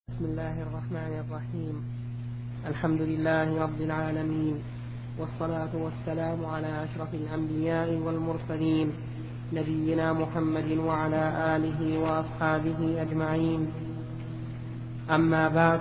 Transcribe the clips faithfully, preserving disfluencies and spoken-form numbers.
بسم الله الرحمن الرحيم. الحمد لله رب العالمين، والصلاة والسلام على أشرف الأنبياء والمرسلين، نبينا محمد وعلى آله وأصحابه أجمعين. أما بعد،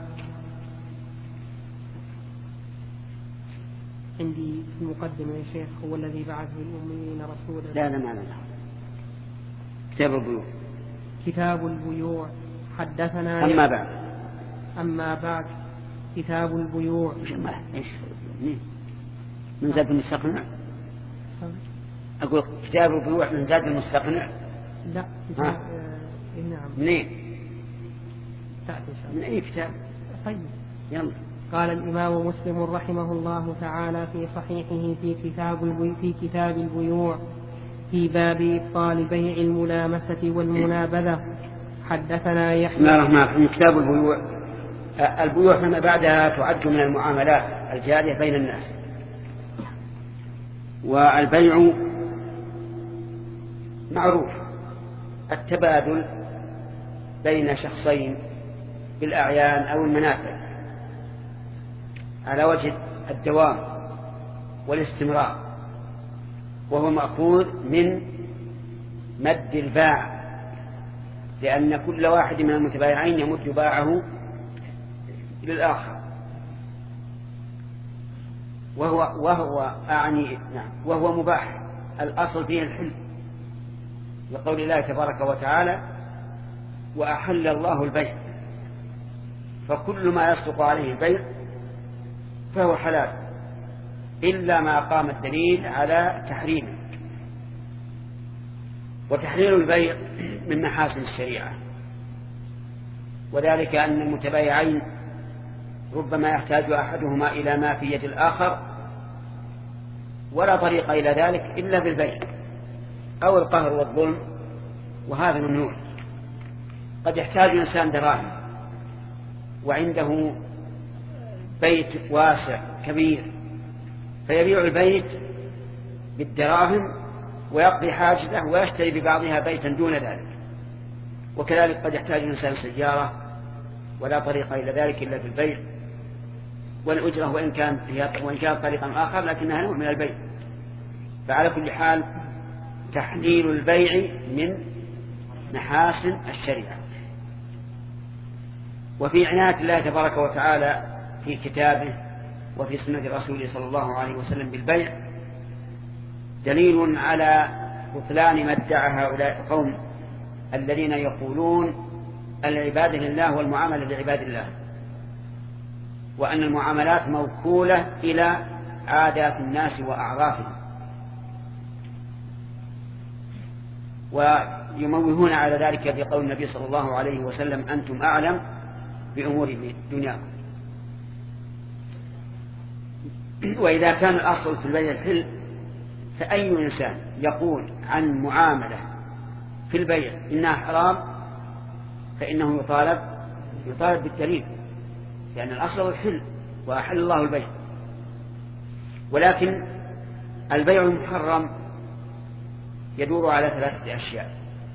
عندي في المقدمة يا شيخ: هو الذي بعث بالأميين رسولا. لا لا ما لا كتاب البيوع. كتاب البيوع. حدثنا أما بعد أما بعد كتاب البيوع. إيش من زاد المستقنع؟ أقول كتاب البيوع من زاد المستقنع. لا كتاب آه نعم. منين؟ تأتي إن شاء الله. من أي كتاب؟ طيب يلا. قال الإمام مسلم رحمه الله تعالى في صحيحه في كتاب البيوع في كتاب البيوع في باب إبطال بيع الملامسة والمنابذة. حدثنا يحيى. بسم الله الرحمن الرحيم. كتاب البيوع. البيوع فيما بعدها تعد من المعاملات الجارية بين الناس. والبيع معروف التبادل بين شخصين بالأعيان أو المنافع على وجه الدوام والاستمرار، وهو مأخوذ من مد الباع، لأن كل واحد من المتبايعين يمد باعه للآخر، وهو وهو أعني نعم وهو مباح. الأصل فيه الحل، لقول الله تبارك وتعالى: وأحل الله البيع، فكل ما يصدق عليه البيع فهو حلال إلا ما قام الدليل على تحريمه. وتحليل البيع من محاسن الشريعة، وذلك أن المتبايعين ربما يحتاج أحدهما إلى ما في يد الآخر، ولا طريق إلى ذلك إلا بالبيع أو القهر والظلم، وهذا ممنوع. قد يحتاج إنسان دراهم وعنده بيت واسع كبير، فيبيع البيت بالدراهم ويقضي حاجته ويشتري ببعضها بيتا دون ذلك. وكذلك قد يحتاج الإنسان سيارة ولا طريق إلى ذلك إلا بالبيع، والأجرة وإن كان فيها وإن كان طريقا آخر لكنها نوع من البيع. فعلى كل حال تحليل البيع من محاسن الشريعة. وفي عناية الله تبارك وتعالى في كتابه وفي سنة رسوله صلى الله عليه وسلم بالبيع دليل على بطلان ما ادعى هؤلاء القوم الذين يقولون العبادة لله والمعاملة لعباد الله، وأن المعاملات موكولة إلى عادات الناس وأعرافهم، ويموهون على ذلك بقول النبي صلى الله عليه وسلم: أنتم أعلم بأمور دنياكم. وإذا كان الأصل في البيع الحل، فأي إنسان يقول عن معاملة في البيع إنها حرام فإنه يطالب يطالب بالدليل، لأن الأصل الحل وأحل الله البيع. ولكن البيع المحرم يدور على ثلاثة أشياء: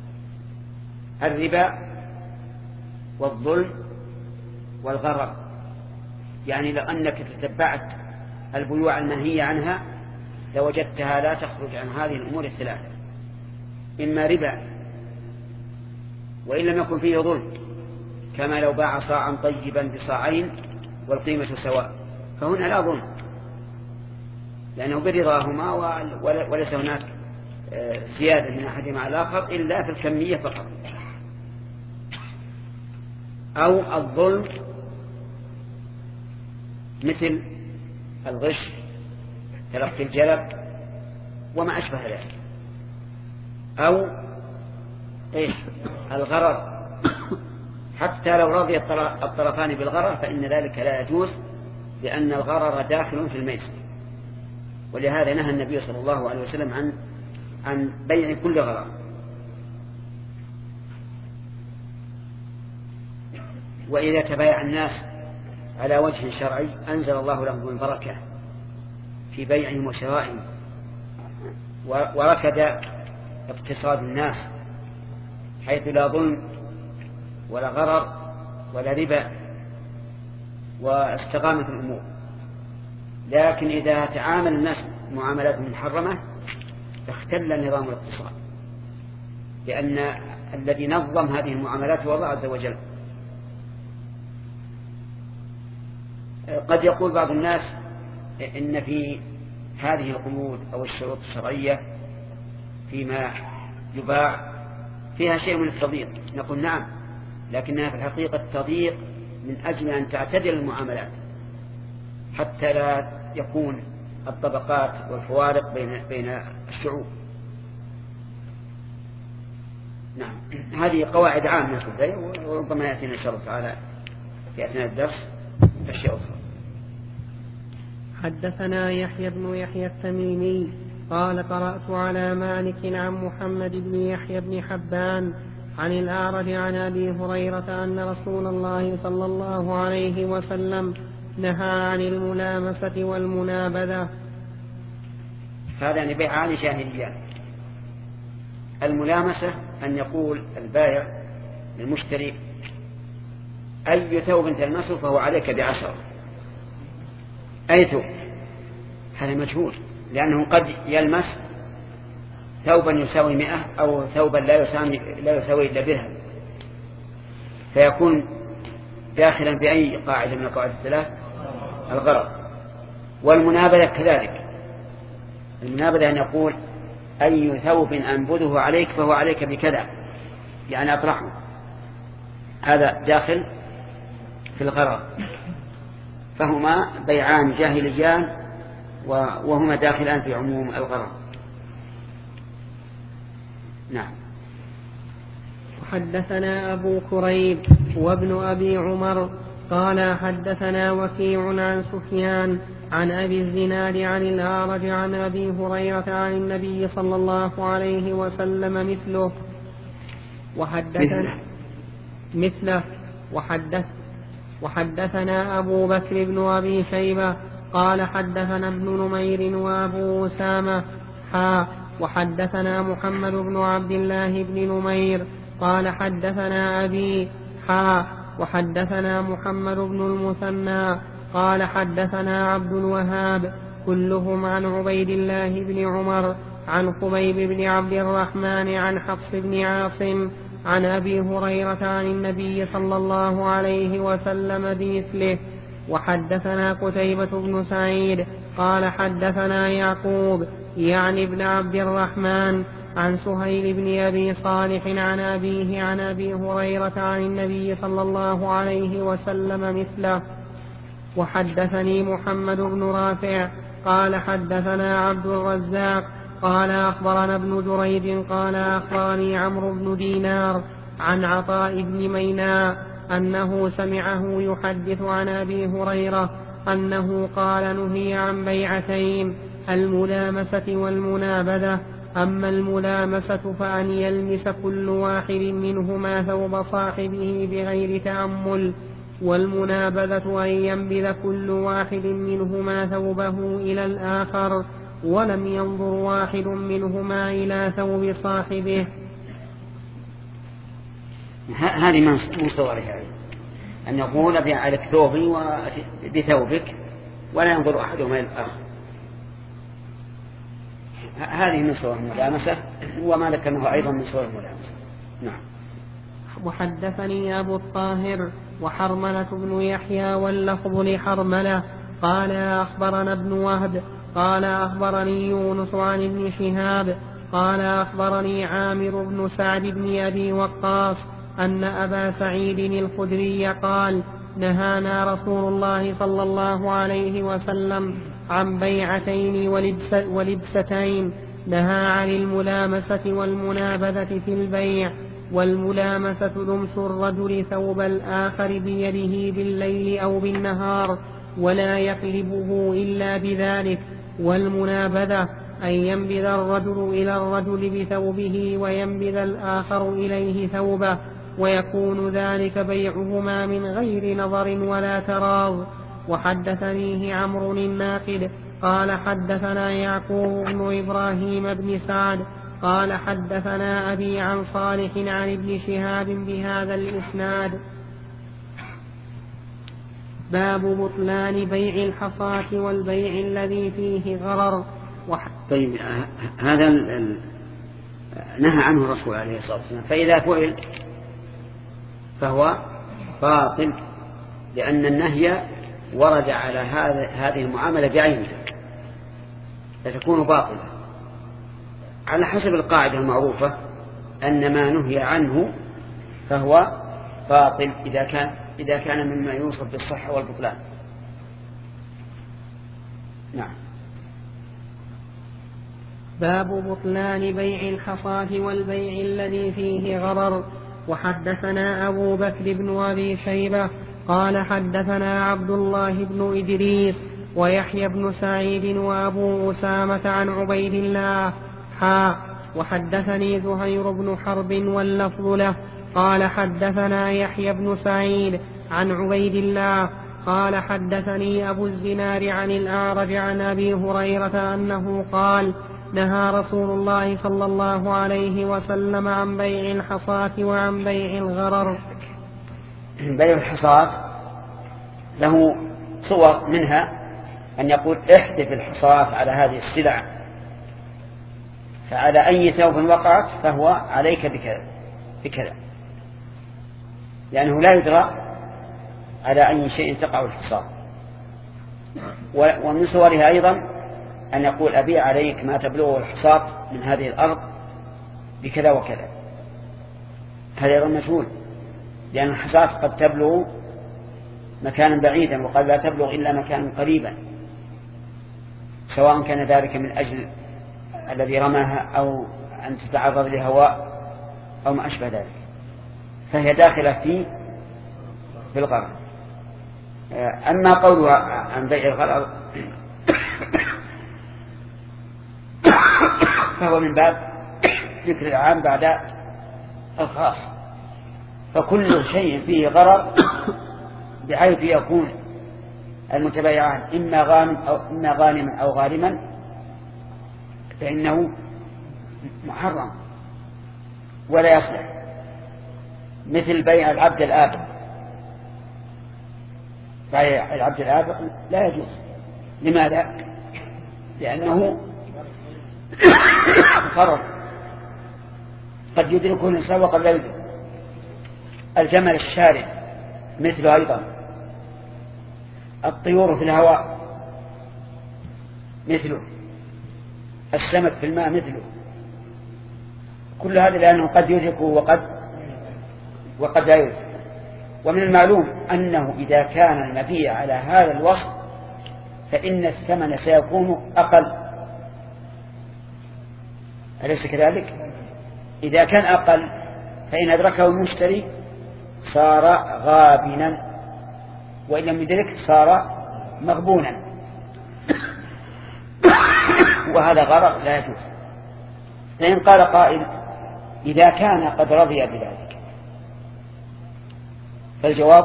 الربا والظلم والغرر. يعني لو أنك تتبعت البيوع المنهية عنها لوجدتها لا تخرج عن هذه الأمور الثلاثة: إما ربا، وإن لم يكن فيه ظلم، كما لو باع صاعا طيبا بصاعين والقيمة سواء، فهنا لا ظلم لأنه برضاهما وليس هناك زيادة من أحدهما على الآخر إلا في الكمية فقط. أو الظلم مثل الغش، تلقي الجلب وما أشبه ذلك. أو إيش الغرر، حتى لو رضي الطرفان بالغرر فإن ذلك لا يجوز، لأن الغرر داخل في الميسر. ولهذا نهى النبي صلى الله عليه وسلم عن عن بيع كل غرر. وإذا تبايع الناس على وجه شرعي أنزل الله لهم البركة في بيعهم وشرائهم، وركد اقتصاد الناس حيث لا ظلم ولا غرر ولا ربا واستقامت الأمور. لكن إذا تعامل الناس معاملات محرمة اختل نظام الاقتصاد، لأن الذي نظم هذه المعاملات هو الله عز وجل. قد يقول بعض الناس إن في هذه القيود أو الشروط الشرعية فيما يباع فيها شيء من التضييق. نقول نعم، لكنها في الحقيقة تضييق من أجل أن تعتدل المعاملات حتى لا يكون الطبقات والفوارق بين بين الشعوب. نعم، هذه قواعد عامة في البيع، وربما يأتينا إن شاء الله تعالى في أثناء الدرس أشياء أخرى. حدثنا يحيى بن يحيى التميمي قال قرأت على مالك عن محمد بن يحيى بن حبان عن الأعرج عن أبي هريرة أن رسول الله صلى الله عليه وسلم نهى عن الملامسة والمنابذة. هذا بيعان جاهليان. الملامسة أن يقول البائع للمشتري أي ثوب تلمسه فهو عليك بعشرة، أي ثوب، هذا مجهول، لأنه قد يلمس ثوبا يساوي مئة أو ثوبا لا يساوي, لا يساوي إلا درهم، فيكون داخلا بأي قاعدة من القواعد الثلاث الغرض. والمنابذة كذلك، المنابذة أن يقول أي ثوب أنبذه عليك فهو عليك بكذا، يعني أطرحه، هذا داخل في الغرض. فهما بيعان جاهليان وهما داخلان في عموم الغرض. نعم. حدثنا أبو كريب وابن أبي عمر قال حدثنا وكيع عن سفيان عن أبي الزناد عن الأعرج عن أبي هريرة عن النبي صلى الله عليه وسلم مثله وحدثنا مثله وحدث وحدثنا أبو بكر بن أبي شيبة قال حدثنا ابن نمير وأبو أسامة حا وحدثنا محمد بن عبد الله بن نمير قال حدثنا أبي حا وحدثنا محمد بن المثنى قال حدثنا عبد الوهاب كلهم عن عبيد الله بن عمر عن خبيب بن عبد الرحمن عن حفص بن عاصم عن أبي هريرة عن النبي صلى الله عليه وسلم بمثله. وحدثنا قتيبة بن سعيد قال حدثنا يعقوب يعني ابن عبد الرحمن عن سهيل بن أبي صالح عن أبيه عن أبي هريرة عن النبي صلى الله عليه وسلم مثله. وحدثني محمد بن رافع قال حدثنا عبد الرزاق قال أخبرنا ابن جريج قال أخبرني عمرو بن دينار عن عطاء بن ميناء أنه سمعه يحدث عن أبي هريرة أنه قال نهي عن بيعتين الملامسة والمنابذة. أما الملامسة فأن يلمس كل واحد منهما ثوب صاحبه بغير تأمل، والمنابذة أن ينبذ كل واحد منهما ثوبه إلى الآخر ولم ينظر واحد منهما إلى ثوب صاحبه. هذه من صورها أن يقول أبيع عليك ثوبي بثوبك ولا ينظر أحدهما إلى الآخر، هذه من صور الملامسة، وما ذكرناه أيضا من صور الملامسة. نعم. وحدثني أبو الطاهر وحرملة بن يحيى واللفظ لحرملة قال أخبرنا ابن وهب قال أخبرني يونس عن ابن شهاب قال أخبرني عامر بن سعد بن أبي وقاص أن أبا سعيد الخدري قال نهانا رسول الله صلى الله عليه وسلم عن بيعتين ولبس ولبستين، نهى عن الملامسة والمنابذة في البيع. والملامسة لمس الرجل ثوب الآخر بيده بالليل أو بالنهار ولا يقلبه إلا بذلك. والمنابذة أن ينبذ الرجل إلى الرجل بثوبه وينبذ الآخر إليه ثوبه، ويكون ذلك بيعهما من غير نظر ولا تراض. وحدثنيه عمرو الناقد قال حدثنا يعقوب بن إبراهيم بن سعد قال حدثنا أبي عن صالح عن ابن شهاب بهذا الإسناد. باب بطلان بيع الحصاة والبيع الذي فيه غرر. وح... طيب هذا ال... نهى عنه الرسول عليه الصلاة والسلام، فإذا فعل فهو باطل، لأن النهي ورد على هذه المعاملة بعينها فتكون باطلة على حسب القاعدة المعروفة أن ما نهي عنه فهو باطل إذا كان إذا كان مما يوصف بالصحة والبطلان. نعم. باب بطلان بيع الحصاة والبيع الذي فيه غرر. وحدثنا أبو بكر بن أبي شيبة قال حدثنا عبد الله بن إدريس ويحيى بن سعيد وأبو أسامة عن عبيد الله حا وحدثني زهير بن حرب واللفظ له قال حدثنا يحيى بن سعيد عن عبيد الله قال حدثني أبو الزنار عن الأعرج عن أبي هريرة أنه قال نهى رسول الله صلى الله عليه وسلم عن بيع الحصاة وعن بيع الغرر. بيع الحصاة له صور، منها أن يقول احذف الحصاة على هذه السلع، فعلى أي ثوب وقعت فهو عليك بكذا بكذا، لأنه لا يدرى على أي شيء تقع الحصاة. ومن صورها أيضا أن يقول أبيع عليك ما تبلغه الحصاة من هذه الأرض بكذا وكذا، هذا أيضا مجهول، لأن الحصاة قد تبلغ مكانا بعيدا وقد لا تبلغ إلا مكانا قريبا، سواء كان ذلك من أجل الذي رماها أو أن تتعرض لهواء أو ما أشبه ذلك، فهي داخلة في بالغرر. أما قولها عن بيع الغرر فهو من باب ذكر العام بعد الخاص، فكل شيء فيه غرر بحيث يكون المتبايعان إما غانم أو إما غانما أو غارما فإنه محرم ولا يصلح، مثل بيع العبد الآبق. بيع العبد الآبق لا يجوز. لماذا؟ لأنه غرر، قد يدركه الإنسان وقد لا يدرك. الجمل الشارد مثله أيضا، الطيور في الهواء مثله، السمك في الماء مثله، كل هذا لأنه قد يدركه وقد وقد لا يدرك. ومن المعلوم أنه إذا كان المبيع على هذا الوصف فإن الثمن سيكون أقل، أليس كذلك؟ إذا كان أقل فإن أدركه المشتري صار غابنا، وإن لم يدرك صار مغبونا، وهذا غرر لا يجوز. فإن قال قائل إذا كان قد رضي بذلك، فالجواب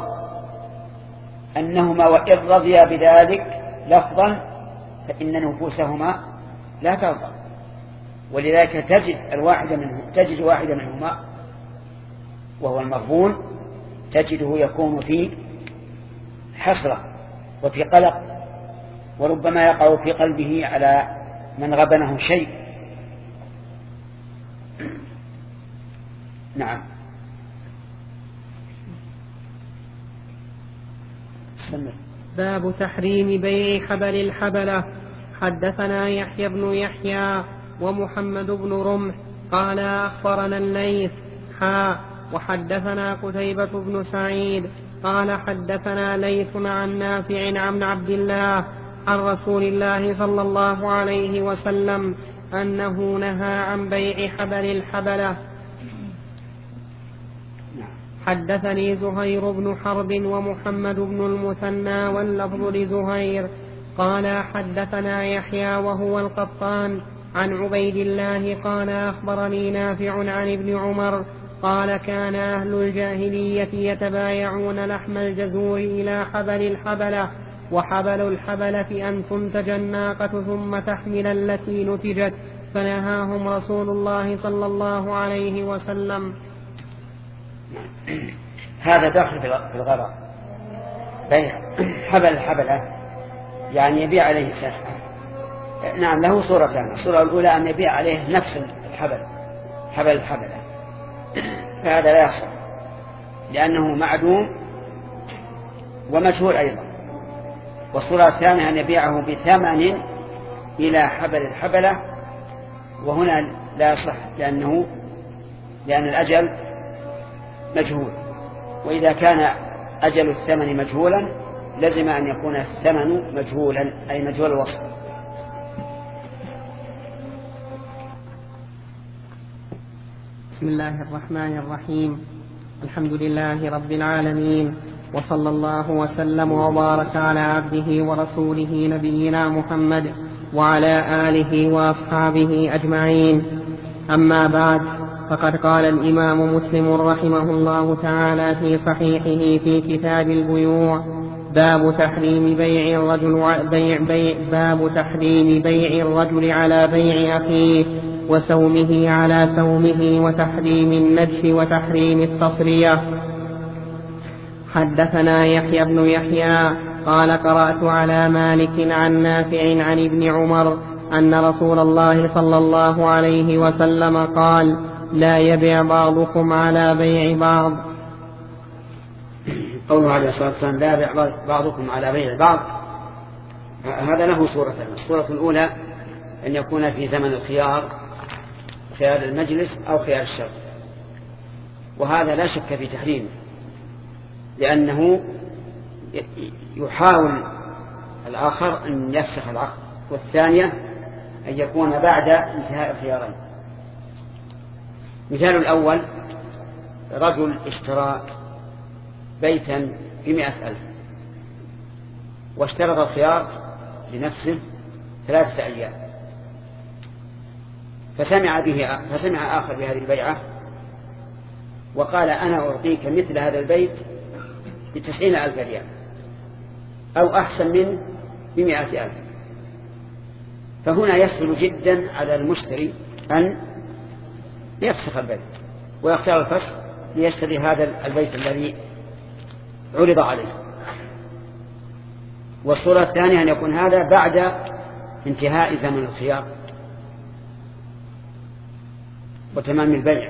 أنهما وإن رضيا بذلك لفظا فإن نفوسهما لا ترضى، ولذلك تجد الواحد منهم تجد واحدا منهما وهو المغبون تجده يكون في حسرة وفي قلق، وربما يقع في قلبه على من غبنه شيء. نعم. سمع. باب تحريم بيع حبل الحبلة. حدثنا يحيى بن يحيى ومحمد بن رمح قال أخبرنا الليث حا وحدثنا قتيبة بن سعيد قال حدثنا ليث عن نافع عن عبد الله عن رسول الله صلى الله عليه وسلم أنه نهى عن بيع حبل الحبلة. حدثني زهير بن حرب ومحمد بن المثنى واللفظ لزهير قال حدثنا يحيى وهو القطان عن عبيد الله قال أخبرني نافع عن ابن عمر قال كان أهل الجاهلية يتبايعون لحم الجزور إلى حبل الحبلة، وحبل الحبلة أن تنتج الناقة ثم تحمل التي نتجت، فنهاهم رسول الله صلى الله عليه وسلم. هذا داخل في الغرر، بيع حبل الحبلة يعني يبيع عليه نعم له صورتان. الصورة الأولى أن يبيع عليه نفس الحبل حبل الحبلة، فهذا لا يصح لأنه معدوم ومجهول أيضا. والصورة الثانية أن يبيعه بثمن إلى حبل الحبلة، وهنا لا يصح لأنه لأن الأجل مجهول، وإذا كان أجل الثمن مجهولا لزم أن يكون الثمن مجهولا أي مجهول الوصف. بسم الله الرحمن الرحيم. الحمد لله رب العالمين، وصلى الله وسلم وبارك على عبده ورسوله نبينا محمد وعلى آله وأصحابه أجمعين. أما بعد، فقد قال الإمام مسلم رحمه الله تعالى في صحيحه في كتاب البيوع: باب تحريم بيع الرجل بيع بيع باب تحريم بيع الرجل على بيع أخيه، وسومه على سومه، وتحريم النجش، وتحريم التصرية. حدثنا يحيى بن يحيى قال: قرأت على مالك عن نافع عن ابن عمر أن رسول الله صلى الله عليه وسلم قال: لا يبيع بعضكم على بيع بعض. قوله عليه الصلاة والسلام: لا يبيع بعضكم على بيع بعض، هذا له صورتان. الصورة الأولى أن يكون في زمن الخيار، خيار المجلس أو خيار الشر، وهذا لا شك في تحريمه لأنه يحاول الآخر أن يفسخ العقد. والثانية أن يكون بعد انتهاء الخيارين. مثال الأول: رجل اشترى بيتا بمئة ألف واشترط الخيار لنفسه ثلاثة أيام، فسمع به فسمع آخر بهذه البيعة وقال: أنا أعطيك مثل هذا البيت بتسعين ألف ريال أو أحسن منه بمئة ألف. فهنا يسهل جدا على المشتري أن يفسخ البيت ويختار الفسخ ليشتري هذا البيت الذي عرض عليه. والصورة الثانية أن يكون هذا بعد انتهاء زمن الخيار وتمام البيع،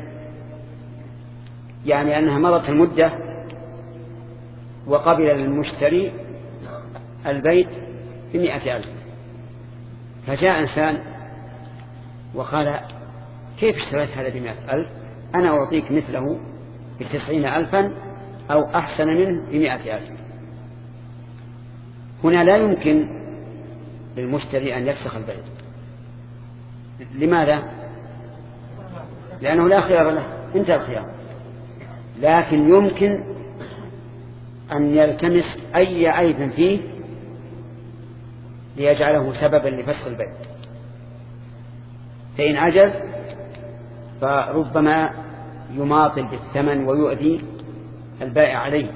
يعني أنها مضت المدة وقبل المشتري البيت بمئة ألف، فجاء إنسان وقال: كيف اشتريت هذا بمئة ألف؟ أنا أعطيك مثله بتسعين ألفا أو أحسن منه بمئة ألف. هنا لا يمكن للمشتري أن يفسخ البيع. لماذا؟ لأنه لا خيار له، انتهى الخيار. لكن يمكن أن يلتمس أي عيب فيه ليجعله سببا لفسخ البيع، فإن عجز فربما يماطل بالثمن ويؤذي البائع عليه،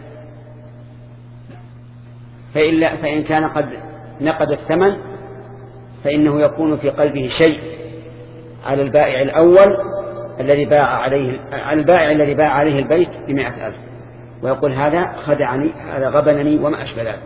فإن, فإن كان قد نقد الثمن فإنه يكون في قلبه شيء على البائع الأول الذي باع عليه على البائع الذي باع عليه البيت بمئة ألف، ويقول: هذا خدعني، هذا غبنني، وما أشبه ذلك.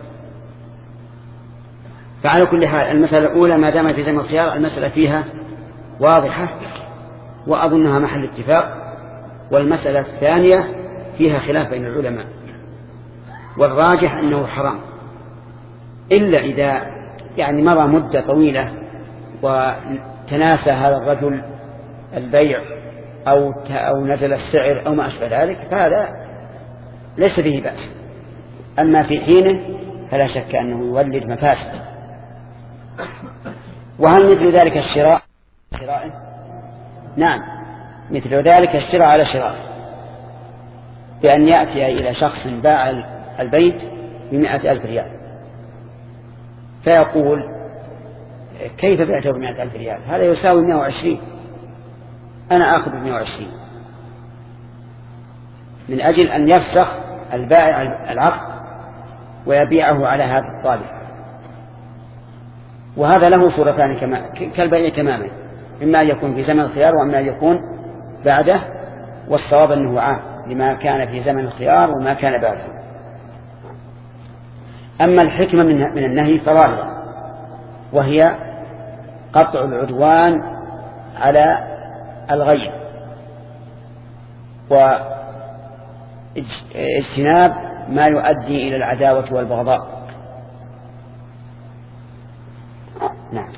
فعلى كل حال المسألة الأولى ما دام في زمن الخيار المسألة فيها واضحة وأظنها محل اتفاق. والمسألة الثانية فيها خلاف بين العلماء، والراجح أنه حرام، إلا إذا يعني مضى مدة طويلة وتناسى هذا الرجل البيع أو أو نزل السعر أو ما أشبه ذلك، فهذا ليس به بأس. أما في حينه فلا شك أنه يولد مفاسد. وهل مثل ذلك الشراء شرائه؟ نعم، مثل ذلك الشراء على شراء، بأن يأتي إلى شخص باع البيت بمئة ألف ريال فيقول: كيف بعته بمئة ألف ريال؟ هذا يساوي مئة وعشرين، أنا آخذ بمئة وعشرين، من أجل أن يفسخ البائع العقد ويبيعه على هذا الطالب. وهذا له صورتان كالبيع تماما، إما أن يكون في زمن الخيار وإما أن يكون بعده، والصواب أنه عام لما كان في زمن الخيار وما كان بعده. أما الحكمة من النهي فظاهرة، وهي قطع العدوان على الغير واجتناب ما يؤدي إلى العداوة والبغضاء. نعم.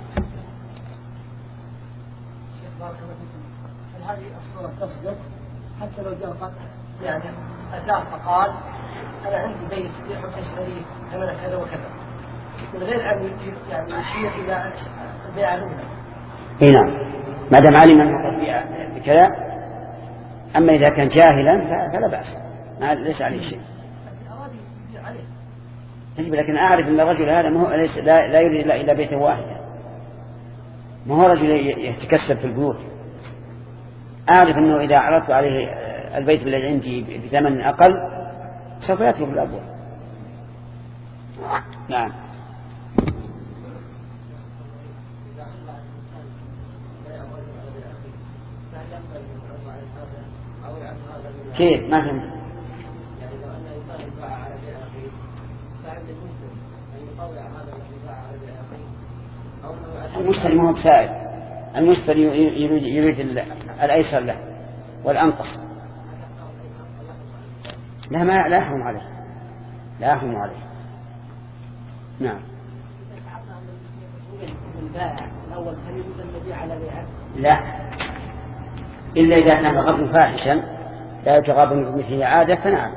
هل هذه الصورة تصدق حتى لو جاء قطع يعني أتاه فقال أنا عندي بيت يحب تشتريه ثمنه كذا وكذا من غير أن يعني يشير إلى البيع الأولى؟ اي نعم، ما دام علم انه بكذا. اما اذا كان جاهلا فلا باس، ما ليس عليه شيء. لكن اعرف ان الرجل هذا ما هو ليس لا, لا يريد الا بيتا واحدا، ما هو رجل يتكسب في البيوت. اعرف انه اذا عرضت عليه البيت الذي عندي بثمن اقل سوف يترك الابواب. نعم. كيف ما فهمت؟ يعني لو أن الإنسان يباع على بيع أخيه فعند المسلم أن يطوع هذا الذي باع على بيع أخيه. المشتري ما هو بسائل، المشتري يريد, يريد الأيسر له والأنقص. لا ما لا يحرم عليه، لا يحرم عليه. نعم. الأول هل يجوز الذي على بيعه؟ لا، إلا إذا كان غضب فاحشا لا يتغاضى من مثله عادة فنعم.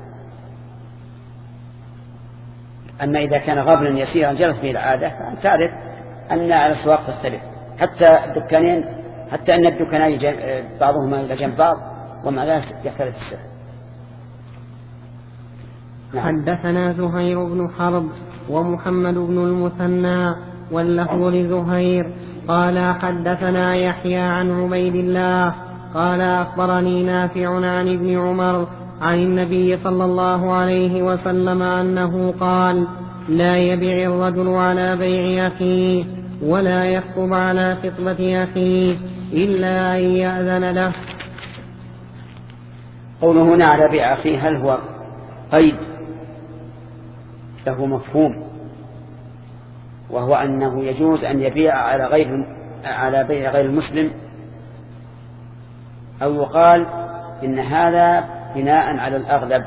أما إذا كان غضبا يسيرا جرت به العادة فأنت تعرف أن الأسواق تختلف، حتى الدكانين، حتى أن الدكانين بعضهما إلى جنب بعض ومع ذلك يختلف السعر. نعم. حدثنا زهير بن حرب ومحمد بن المثنى واللفظ لزهير قال حدثنا يحيى عن عبيد الله قال أخبرني نافع عن ابن عمر عن النبي صلى الله عليه وسلم أنه قال لا يبيع الرجل على بيع أخيه ولا يخطب على خطبة أخيه إلا أن يأذن له. قوله هنا على بيع أخيه هل هو قيد له مفهوم، وهو أنه يجوز أن يبيع على غير على بيع غير المسلم، أو يقال إن هذا بناء على الأغلب،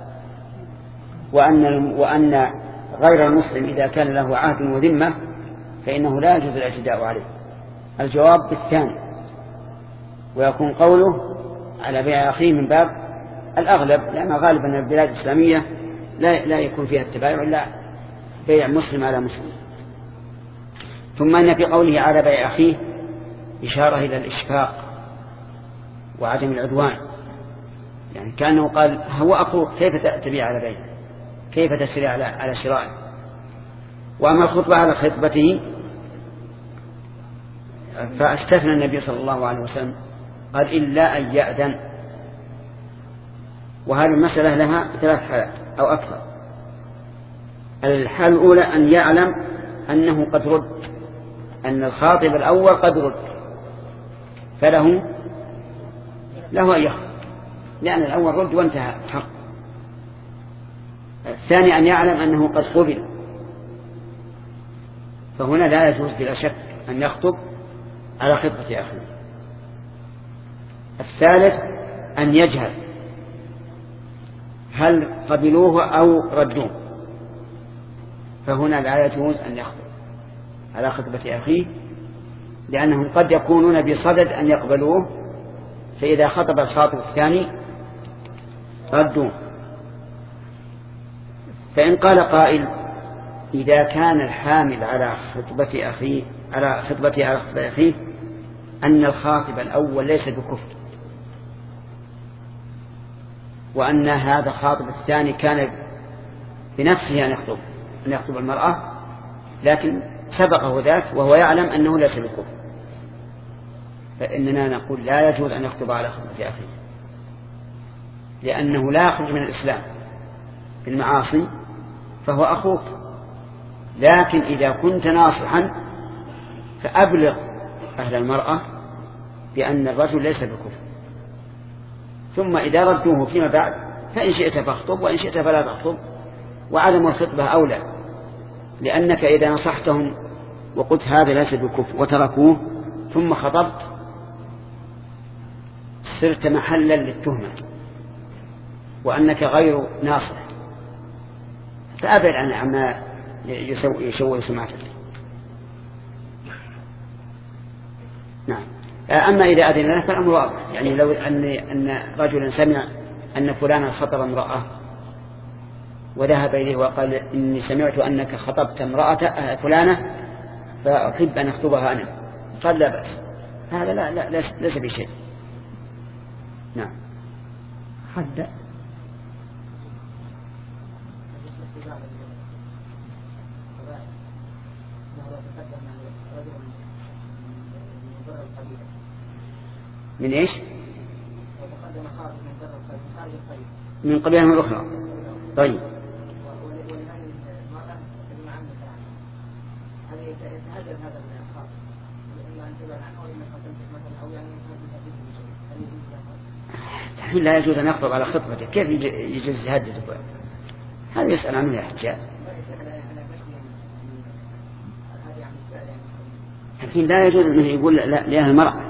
وأن وأن غير المسلم إذا كان له عهد وذمة فإنه لا يجوز الاعتداء عليه. الجواب بالثاني، ويكون قوله على بيع أخيه من باب الأغلب، لأن غالبا البلاد الإسلامية لا لا يكون فيها التبايع إلا بيع مسلم على مسلم. ثم أن في قوله على بيع أخيه إشارة إلى الإشفاق وعدم العدوان، يعني كأنه قال هو أخوك كيف تبيع على بيع، كيف تشتري على على شرائه. وأما الخطبة على خطبته فاستثنى النبي صلى الله عليه وسلم قال إلا أن يأذن. وهذه المسألة لها ثلاث حالات أو أكثر. الحالة الأولى أن يعلم أنه قد رد، أن الخاطب الأول قد رد، فله له أن يخطب، لأن الأول رد وانتهى حق. الثاني أن يعلم أنه قد قبل، فهنا لا يجوز بلا شك أن يخطب على خطبة أخيه. الثالث أن يجهل هل قبلوه أو ردوه، فهنا لا يجوز أن يخطب على خطبة أخيه، لأنهم قد يكونون بصدد أن يقبلوه، فإذا خطب الخاطب الثاني ردوه. فإن قال قائل إذا كان الحامل على خطبة أخيه على خطبة على خطبة أخيه أن الخاطب الأول ليس بكفر، وأن هذا الخاطب الثاني كان بنفسه أن يخطب أن يخطب المرأة، لكن سبقه ذاك وهو يعلم أنه ليس بكفر، فإننا نقول لا يجوز أن يخطب على خطبة أخيه، لأنه لا يخرج من الإسلام بالمعاصي فهو أخوك. لكن إذا كنت ناصحا فأبلغ أهل المرأة بأن الرجل ليس بكفر، ثم إذا ردوه فيما بعد فإن شئت فاخطب وإن شئت فلا تخطب، وعدم الخطبة أولى، لأنك إذا نصحتهم وقلت هذا ليس بكفر وتركوه ثم خطبت صرت محلا للتهمة وأنك غير ناصح، فأبعد عن عما يشوه سمعتك. نعم. أما إذا أذن لنا فالأمر واضح، يعني لو أن أن رجلا سمع أن فلانا خطب امرأة وذهب إليه وقال إني سمعت أنك خطبت امرأة فلانة فأحب أن أخطبها أنا، قال لا بأس، هذا لا لا ليس بشيء. نعم. حد من إيش؟ من قبلها من أخرى. طيب. الحين لا يجوز أن يخطب على خطبته، كيف يجوز يهدد؟ هذا يسأل عنه يا حجاج. الحين لا يجوز أنه يقول لأهل المرأة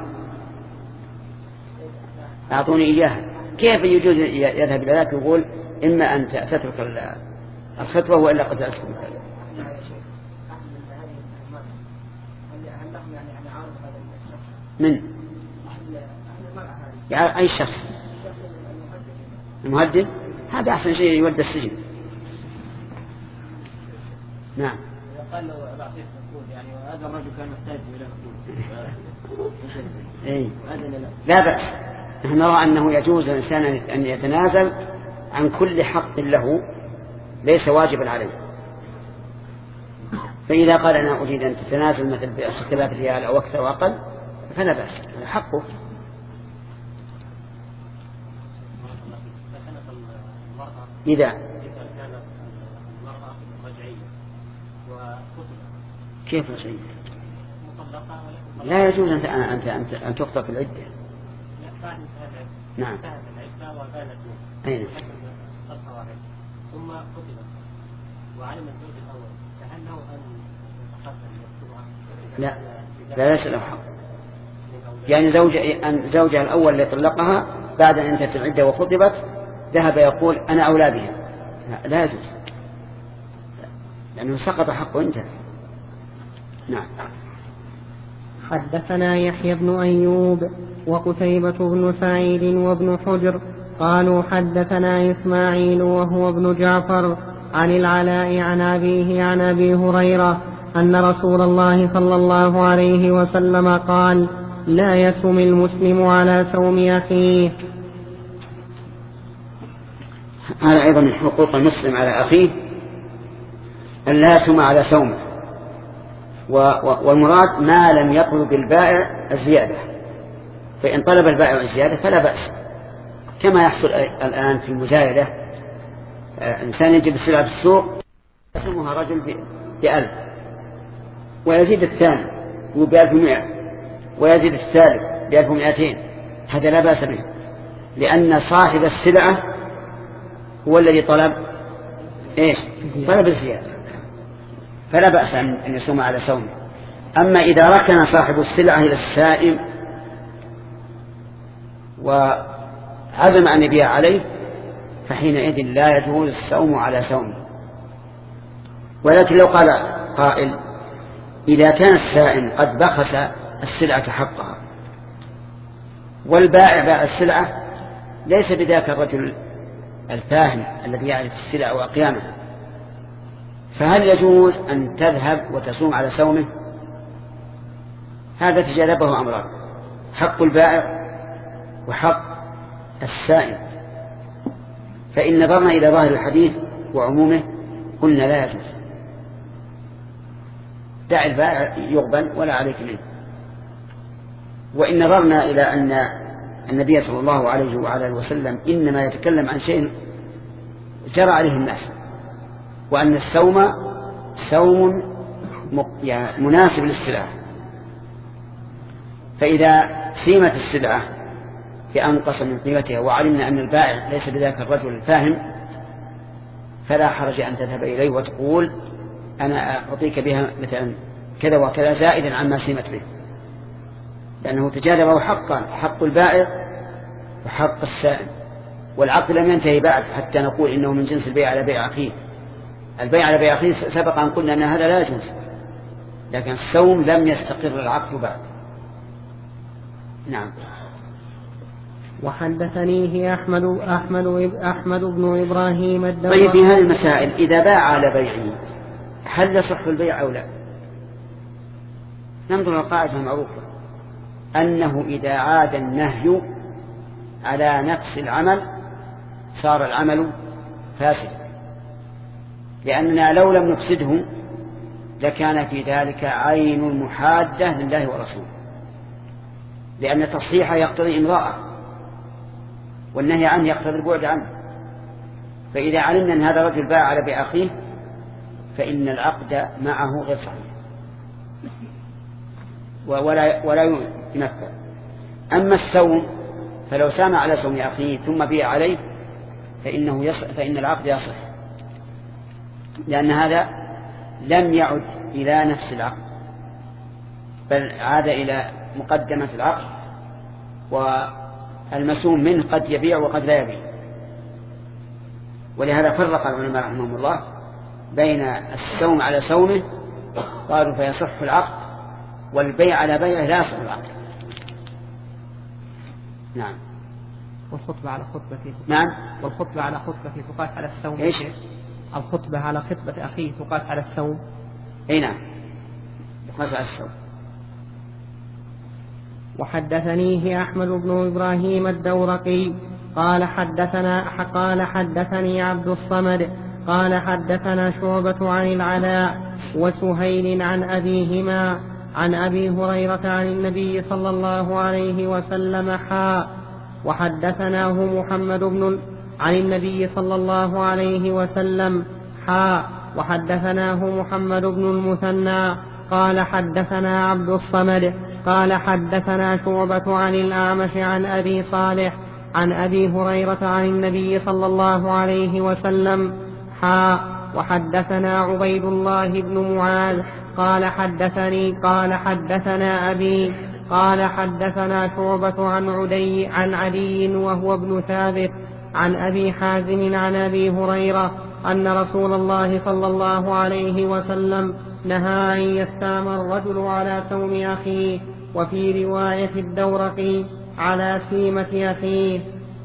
أعطوني إياها، كيف يجوز يذهب إلى ذلك ويقول إما أن تترك الخطبة وإلا قتلتكم مثلا؟ من يعني أي شخص المهدد؟ هذا أحسن شيء يودى السجن. نعم. قال له بعطيك مفقود، يعني هذا الرجل كان محتاج إلى مفقود. إيه. لا بأس، نحن نرى أنه يجوز الإنسان أن يتنازل عن كل حق له ليس واجبا عليه، فإذا قال أنا أريد أن تتنازل مثل بستة آلاف ريال أو أكثر وأقل فلا بأس، حقه. إذا كيف رجعية؟ لا يجوز أن أنت أنت أن تخطب في العدة. نعم. أين؟ ثم قتلت وعلم الزوج الأول فهل له أن يتقدم يكتبها؟ لا لا ليس له حق، يعني زوج أن زوجها الأول اللي طلقها بعد أن انتهت العدة وخطبت ذهب يقول أنا أولى بها، لا, لا يجوز لأنه سقط حقه انتهى. نعم. حدثنا يحيى بن أيوب وقتيبة بن سعيد وابن حجر قالوا حدثنا إسماعيل وهو ابن جعفر عن العلاء عن أبيه عن أبي هريرة أن رسول الله صلى الله عليه وسلم قال لا يسم المسلم على سوم أخيه. هذا أيضا من حقوق المسلم على أخيه أن لا يسم على سومه، والمراد ما لم يطلب البائع الزيادة، فإن طلب البائع الزيادة فلا بأس، كما يحصل الآن في المزايدة، إنسان يجيب السلعة في السوق يسمها رجل بألف ويزيد الثاني بألف ومئة ويزيد الثالث بألف ومئتين، هذا لا بأس به، لأن صاحب السلعة هو الذي طلب إيش؟ طلب الزيادة، فلا بأس أن يسوم على سومه. أما إذا ركن صاحب السلعة إلى السائم وعزم أن يبيع عليه فحينئذ لا يجوز السوم على سومه. ولكن لو قال قائل إذا كان السائم قد بخس السلعة حقها والبائع باع السلعة ليس بذاك الرجل الفاهم الذي يعرف السلعة وأقيامها، فهل يجوز أن تذهب وتصوم على سومه؟ هذا تجانبه أمران، حق البائع وحق السائم. فإن نظرنا إلى ظاهر الحديث وعمومه قلنا لا يجوز، دع البائع يقبل ولا عليك منه. وإن نظرنا إلى أن النبي صلى الله عليه وعلى وسلم إنما يتكلم عن شيء جرى عليه الناس، وأن السوم سوم مناسب للسلعة، فإذا سيمت السلعة بأنقص من قيمتها وعلمنا أن البائع ليس بذاك الرجل الفاهم فلا حرج أن تذهب إليه وتقول أنا أعطيك بها مثلا كذا وكذا زائدا عما سمت به، لأنه تجاربه حقا، حق البائع وحق السائل، والعقد لم ينتهي بعد حتى نقول إنه من جنس البيع على بيع أخيه. البيع على بيع أخيه سبق أن قلنا أن هذا لا يجوز، لكن السوم لم يستقر العقد بعد. نعم. وحدثنيه أحمد أحمد أحمد بن إبراهيم الدورقي. طيب في هذه المسائل إذا باع على بيعه هل يصح البيع أو لا؟ ننظر القاعدة المعروفة أنه إذا عاد النهي على نفس العمل صار العمل فاسد، لأننا لو لم نفسده لكان في ذلك عين المحادة لله ورسوله، لأن التصحيح يقتضي إمضاءه والنهي عنه يقتضي البعد عنه. فإذا علمنا أن هذا الرجل باع على بيع أخيه فإن العقد معه غير صحيح ولا ولا ينفذ. أما السوم فلو سام على سوم أخيه ثم بيع عليه فإنه يصح، فإن العقد يصح، لأن هذا لم يعد إلى نفس العقد بل عاد إلى مقدمة العقد، والمسوم منه قد يبيع وقد لا يبيع. ولهذا فرق العلماء رحمهم الله بين السوم على سومه، قالوا فيصح العقد، والبيع على بيعه لا يصح العقد. نعم. والخطبة على خطبته. نعم. والخطبة على خطبته تقاس على السوم. ايش؟ الخطبة على خطبة أخيه تقاس على السوم. اي نعم، تقاس على السوم. وحدثنيه أحمد بن إبراهيم الدورقي قال حدثنا قال حدثني عبد الصمد قال حدثنا شعبة عن العلاء وسهيل عن أبيهما عن أبي هريرة عن النبي صلى الله عليه وسلم حا وحدثناه محمد بن عن النبي صلى الله عليه وسلم حا وحدثناه محمد بن المثنى قال حدثنا عبد الصمد قال حدثنا شعبة عن الأعمش عن أبي صالح عن أبي هريرة عن النبي صلى الله عليه وسلم حا وحدثنا عبيد الله بن معاذ قال حدثني قال حدثنا أبي قال حدثنا شعبة عن عدي عن علي وهو ابن ثابت عن أبي حازم عن أبي هريرة أن رسول الله صلى الله عليه وسلم نهى أن يستام الرجل على سوم أخيه، وفي رواية الدورقي على سيمة أخيه.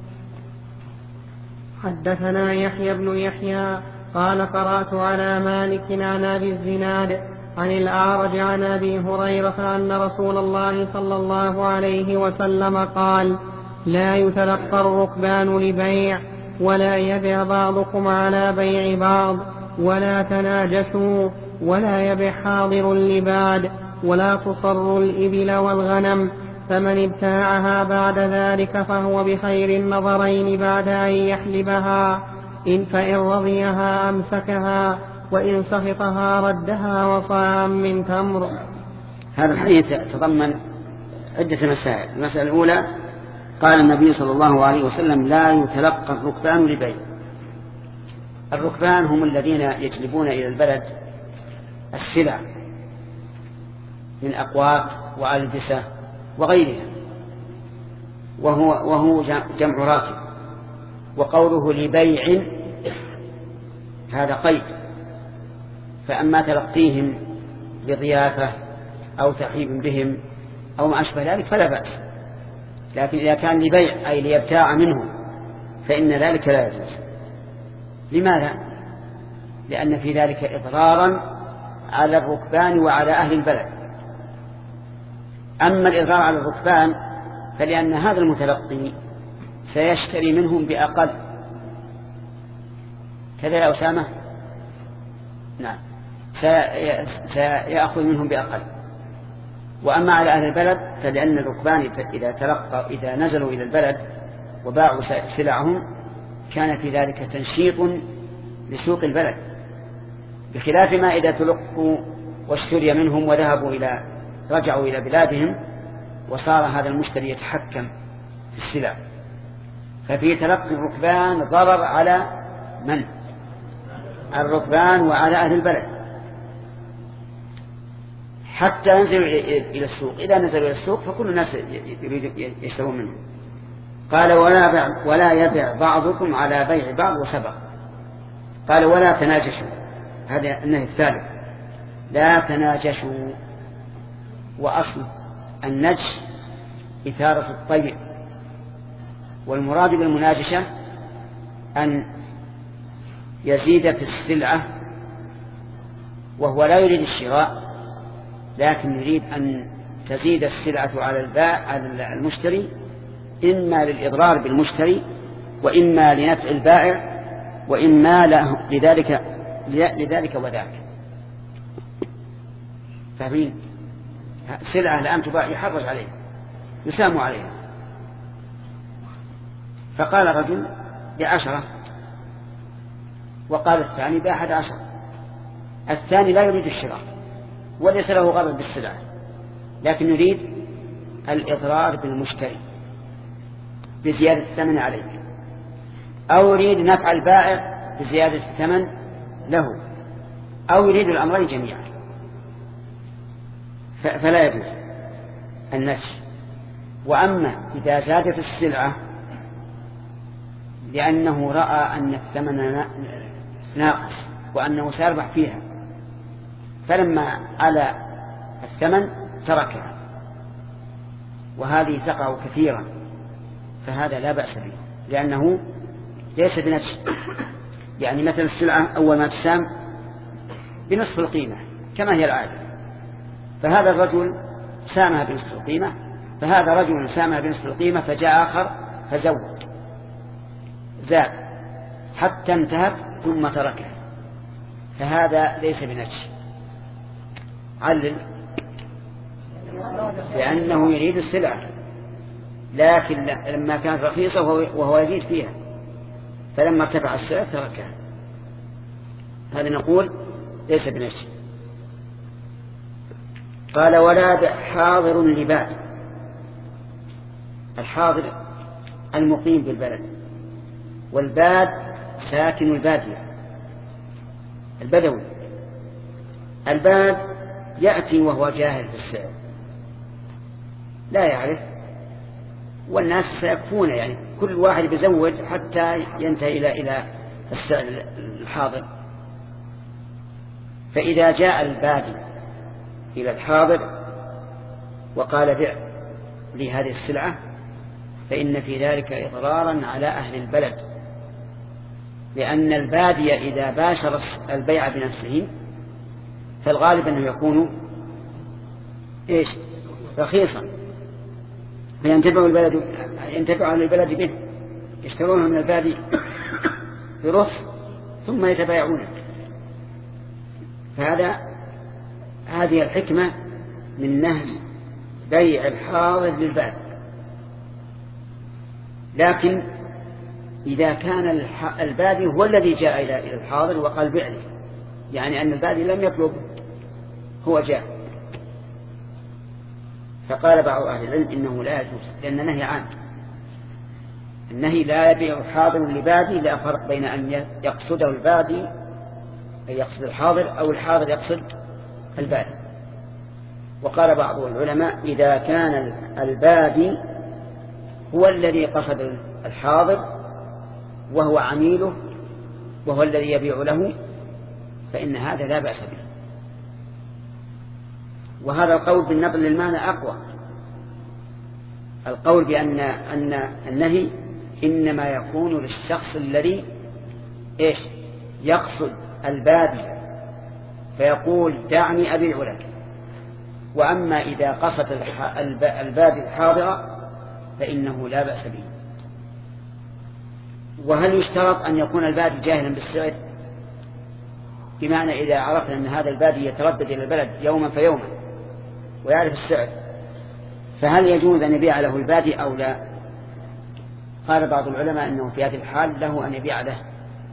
حدثنا يحيى بن يحيى قال قرأت على مالك عن أبي الزناد عن الأعرج عن أبي هريرة أن رسول الله صلى الله عليه وسلم قال لا يتلقى الركبان لبيع ولا يبع بعضكم على بيع بعض ولا تناجشوا ولا يبع حاضر لباد ولا تصر الإبل والغنم، فمن ابتاعها بعد ذلك فهو بخير النظرين بعد أن يحلبها، إن فإن رضيها أمسكها وإن سخطها ردها وصاعا من تمر. هذا الحديث يتضمن عدة مسائل. المسألة الأولى قال النبي صلى الله عليه وسلم لا يتلقى الركبان لبيع. الركبان هم الذين يجلبون إلى البلد السلع من أقوات وألبسة وغيرها، وهو, وهو جمع راكب. وقوله لبيع هذا قيد، فأما تلقيهم بضيافة أو ترحيب بهم أو ما أشبه ذلك فلا بأس، لكن إذا كان لبيع أي ليبتاع منه فإن ذلك لا يجوز. لماذا؟ لأن في ذلك إضرارا على الركبان وعلى أهل البلد. أما الإضرار على الركبان فلأن هذا المتلقي سيشتري منهم بأقل، كذا يا أسامة؟ نعم، سيأخذ منهم بأقل. وأما على أهل البلد فلأن الركبان إذا تلقى إذا نزلوا إلى البلد وباعوا سلعهم كان في ذلك تنشيط لسوق البلد، بخلاف ما إذا تلقوا واشتري منهم وذهبوا إلى رجعوا إلى بلادهم وصار هذا المشتري يتحكم في السلع. ففي تلقي الركبان ضرر على من؟ الركبان وعلى أهل البلد حتى ينزلوا إلى السوق. إذا نزلوا إلى السوق فكل الناس يريد يشترون منه. قال ولا, بع ولا يبع بعضكم على بيع بعض وسبق. قال ولا تناجشوا، هذا النهي الثالث، لا تناجشوا. وأصل النجش إثارة الطير، والمراد بالمناجشة أن يزيد في السلعة وهو لا يريد الشراء، لكن يريد أن تزيد السلعة على البائع على المشتري، إما للإضرار بالمشتري وإما لنفع البائع وإما لذلك لذلك وذاك. فاهمين؟ سلعة الآن تباع يحرج عليها يسام عليها، فقال رجل بعشرة وقال الثاني بأحد عشر. الثاني لا يريد الشراء وليس له غرض بالسلعة، لكن يريد الإضرار بالمشتري بزيادة الثمن عليه، أو يريد نفع البائع بزيادة الثمن له، أو يريد الأمرين جميعا، فلا يجوز النجش. وأما إذا زادت السلعة لأنه رأى أن الثمن ناقص وأنه سيربح فيها، فلما على الثمن تركها، وهذه تقع كثيرا، فهذا لا بأس به لأنه ليس بنجش. يعني مثل السلعة أول ما تسام بنصف القيمة كما هي العادة، فهذا الرجل سامها بنصف القيمة، فهذا رجل سامها بنصف القيمة، فجاء آخر فزود زاد حتى انتهت ثم تركها، فهذا ليس بنجش. علل لأنه يريد السلعة، لكن لما كانت رخيصة وهو يزيد فيها، فلما ارتفع السعر تركها، هذا نقول ليس بنجش. قال ولا حاضر لباد. الحاضر المقيم بالبلد، والباد ساكن البادية البدوي. الباد يأتي وهو جاهل في السعر لا يعرف، والناس سيكفون، يعني كل واحد بيزود حتى ينتهي إلى إلى السعر الحاضر. فإذا جاء البادي إلى الحاضر وقال بع لي هذه السلعة، فإن في ذلك إضرارا على أهل البلد، لأن البادية إذا باشر البيع بنفسه فالغالب أنه يكون إيش رخيصا، فينتفع البلد ينتفع أهل البلد به، يشترونه من البادي برخص ثم يتبايعونه. فهذا هذه الحكمة من نهي بيع الحاضر للباد. لكن إذا كان البادي هو الذي جاء إلى الحاضر وقال بع لي، يعني أن البادي لم يطلب، هو جاء، فقال بعض أهل العلم إنه لا يجوز، لأن النهي عام. النهي لا يبيع حاضر لبادي، لا فرق بين أن يقصده البادي أي يقصد الحاضر أو الحاضر يقصد البادي. وقال بعض العلماء إذا كان البادي هو الذي قصد الحاضر وهو عميله وهو الذي يبيع له، فإن هذا لا بأس به. وهذا القول بالنظر للمعنى أقوى. القول بأن أن النهي إنما يكون للشخص الذي إيش يقصد البادي فيقول دعني أبيع لك. وأما إذا قصد البادي الحاضر فإنه لا بأس به. وهل يشترط أن يكون البادي جاهلا بالسعر؟ بمعنى إذا عرفنا أن هذا البادي يتردد إلى البلد يوما فيوما ويعرف السعر، فهل يجوز أن يبيع له البادي أو لا؟ قال بعض العلماء أنه في هذه الحال له أن يبيع له،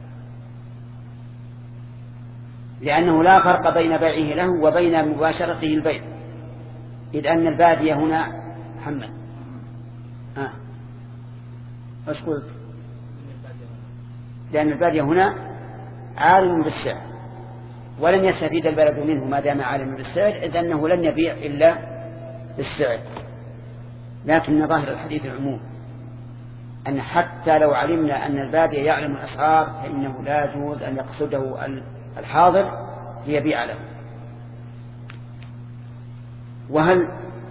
لأنه لا فرق بين بيعه له وبين مباشرته البيع، إذ أن البادية هنا محمد ها ايش قلت؟ لأن البادية هنا عالم بالسعر ولن يستفيد البلد منه ما دام عالم بالسعر، إذ أنه لن يبيع إلا بالسعر. لكن ظاهر الحديث العموم، أن حتى لو علمنا أن البادئ يعلم الأسعار فإنه لا يجوز أن يقصده الحاضر ليبيع له. وهل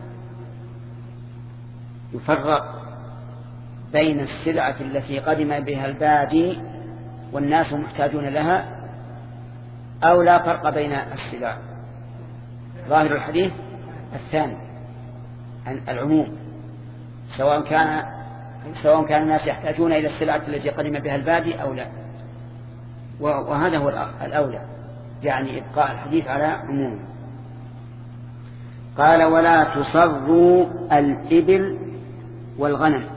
يفرق بين السلعة التي قدم بها البادئ والناس محتاجون لها أو لا فرق بين السلع؟ ظاهر الحديث الثاني العموم، سواء كان سواء كان الناس يحتاجون إلى السلعة التي قدم بها البادئ أو لا، وهذا هو الأولى، يعني إبقاء الحديث على عمومه. قال ولا تصروا الإبل والغنم.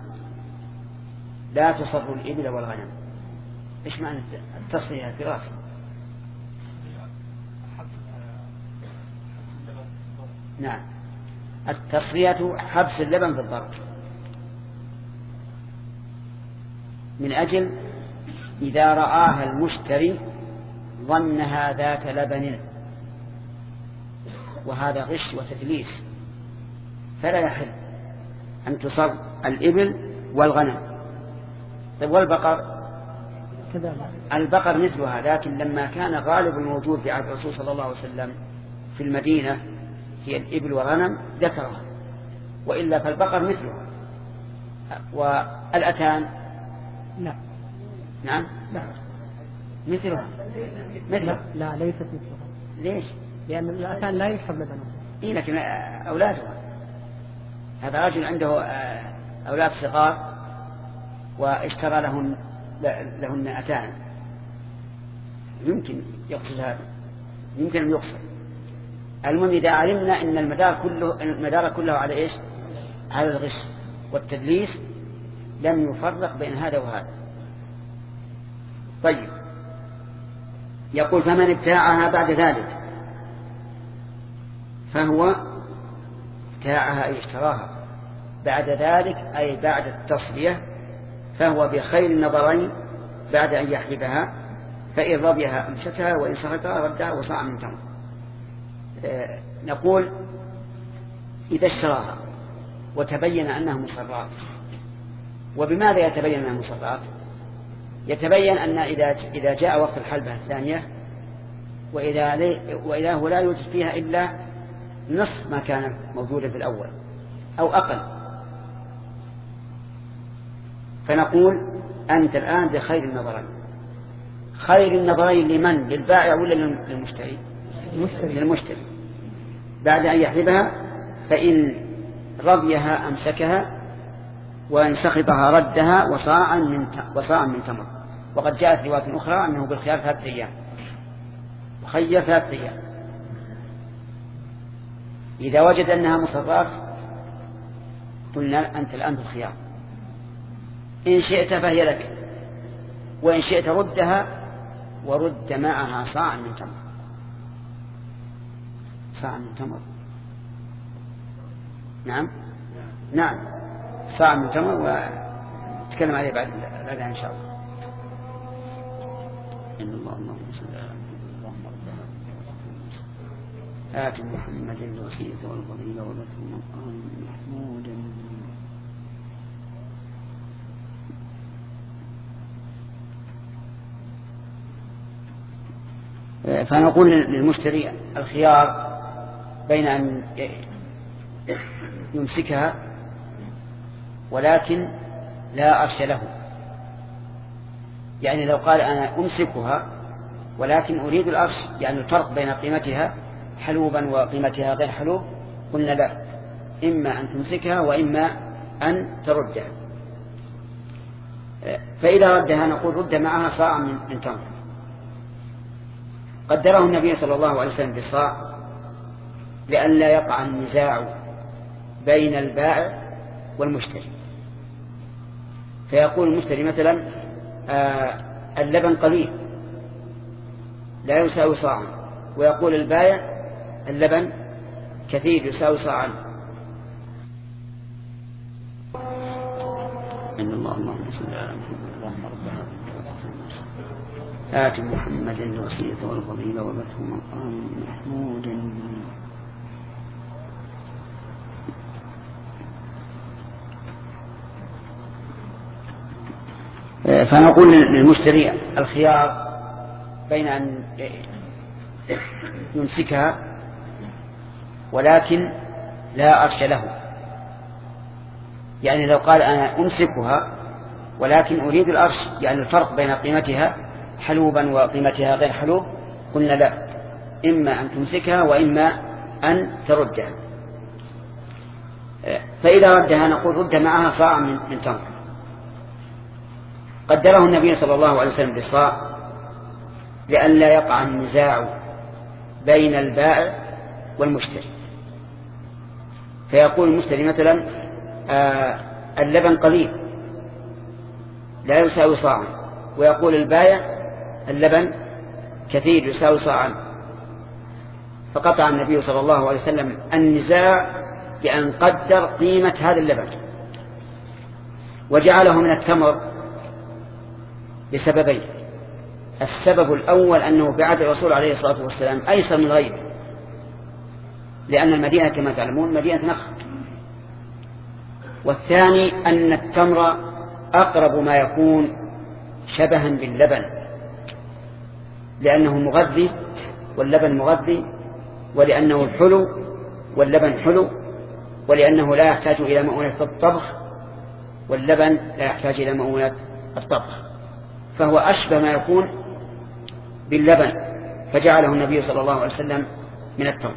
لا تصروا الإبل والغنم، إيش معنى التصرية في راسي؟ نعم، التصرية حبس اللبن في الضرب، من أجل إذا رآها المشتري ظنها ذات لبن، وهذا غش وتدليس، فلا يحل أن تصر الإبل والغنم. طيب والبقر؟ البقر مثلها، لكن لما كان غالب الموجود في عهد الرسول صلى الله عليه وسلم في المدينة هي الإبل والغنم ذكرها، وإلا فالبقر مثلها. والأتان؟ لا. نعم؟ لا مثلها؟ مثلها؟ لا ليست مثلها. ليش؟ لأن الأتان لا يشرب لبنها. إيه لكن أولادها، هذا رجل عنده أولاد صغار واشترى لهن لهن أتان، يمكن يقصد هذا، يمكن أن يقصد. المهم إذا علمنا أن المدار كله المدار كله على إيش؟ على الغش والتدليس، لم يفرق بين هذا وهذا. طيب يقول فمن ابتاعها بعد ذلك فهو ابتاعها أي اشتراها بعد ذلك أي بعد التصرية، فهو بخير النظرين بعد أن يحلبها، فإن رضيها أمسكها وإن سخطها ردها وصاع من تمر. آه نقول إذا اشتراها وتبين أنها مصرات. وبماذا يتبين أنها مصرات؟ يتبين أن إذا إذا جاء وقت الحلبة الثانية وإذا, وإذا هو لا يوجد فيها إلا نصف ما كان موجودا في الأول أو أقل، فنقول أنت الآن بخير النظرين. خير النظرين لمن؟ للبائع ولا للمشتري؟ المشتري. للمشتري بعد أن يحلبها، فإن رضيها أمسكها وإن سخطها ردها وصاعا من وصاعا من تمر. وقد جاءت رواية أخرى أنه بالخيار ثلاثة أيام، وخير ثلاثة أيام. إذا وجد أنها مصرات قلنا أنت الآن بالخيار، إن شئت فهي لك، وإن شئت ردها ورد معها صاع من تمر. صاع من تمر، نعم نعم صاع من تمر، ونتكلم عليه بعد الأذان إن شاء الله. إن الله اللهم صل على اللهم ربنا آت محمد الوسيلة والفضيلة والرسول محمودا. فنقول للمشتري الخيار بين أن يمسكها ولكن لا أرش له، يعني لو قال أنا أمسكها ولكن أريد الأرش، يعني الفرق بين قيمتها حلوبا وقيمتها غير حلوب، قلنا لا، إما أن تمسكها وإما أن تردها. فإذا ردها نقول رد معها صاع من تمر. قدره النبي صلى الله عليه وسلم بالصاع لئلا يقع النزاع بين البائع والمشتري، فيقول المشتري مثلا آه اللبن قليل لا يساوي صاعا، ويقول البائع اللبن كثير يساوي صاعا. إن الله اللهم صل على محمد اللهم ربنا آت محمد الوسيلة والفضيلة وبثه مقام محمود. فنقول للمشتري الخيار بين أن يمسكها ولكن لا أرش له، يعني لو قال أنا أمسكها ولكن أريد الأرش، يعني الفرق بين قيمتها حلوبا وقيمتها غير حلوب، قلنا لا، إما أن تمسكها وإما أن تردها. فإذا ردها نقول رد معها صاع من تمر. قدره النبي صلى الله عليه وسلم بالصاع لئلا يقع النزاع بين البائع والمشتري، فيقول المشتري مثلا آه اللبن قليل لا يساوي صاعا، ويقول البائع اللبن كثير يساوي صاعا، فقطع النبي صلى الله عليه وسلم النزاع بأن قدر قيمة هذا اللبن وجعله من التمر لسببين. السبب الأول أنه في عهد الرسول عليه الصلاة والسلام أيسر من غيره، لأن المدينة كما تعلمون مدينة نخل. والثاني أن التمر أقرب ما يكون شبها باللبن، لأنه مغذي واللبن مغذي، ولأنه حلو واللبن حلو، ولأنه لا يحتاج إلى مؤونة الطبخ واللبن لا يحتاج إلى مؤونة الطبخ، فهو أشبه ما يكون باللبن، فجعله النبي صلى الله عليه وسلم من التمر.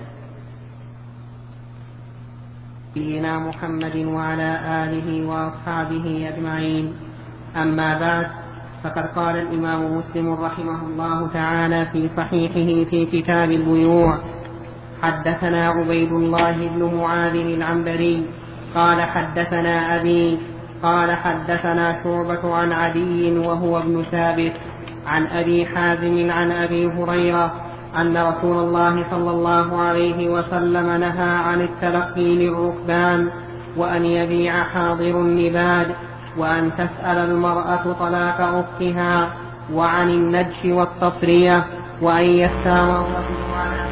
نبينا محمد وعلى آله وأصحابه أجمعين. أما بعد، فقد قال الإمام مسلم رحمه الله تعالى في صحيحه في كتاب البيوع: حدثنا عبيد الله بن معاذ العنبري قال حدثنا أبي قال حدثنا شعبة عن عدي وهو ابن ثابت عن أبي حازم عن أبي هريرة أن رسول الله صلى الله عليه وسلم نهى عن التلقي للركبان، وأن يبيع حاضر النباد، وأن تسأل المرأة طلاق أختها، وعن النجش والتصرية، وأن يستامر الرجل على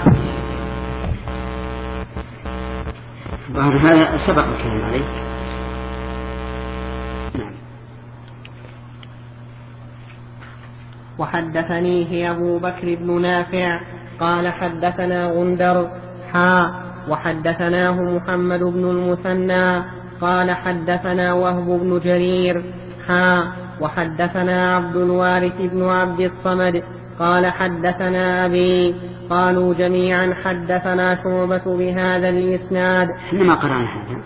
هذا سبق الكلام عليه. وحدثنيه أبو بكر بن نافع قال حدثنا غندر حا وحدثناه محمد بن المثنى قال حدثنا وهب بن جرير حا وحدثنا عبد الوارث بن عبد الصمد قال حدثنا أبي قالوا جميعا حدثنا شعبة بهذا الإسناد. إنما قرأنا هذا.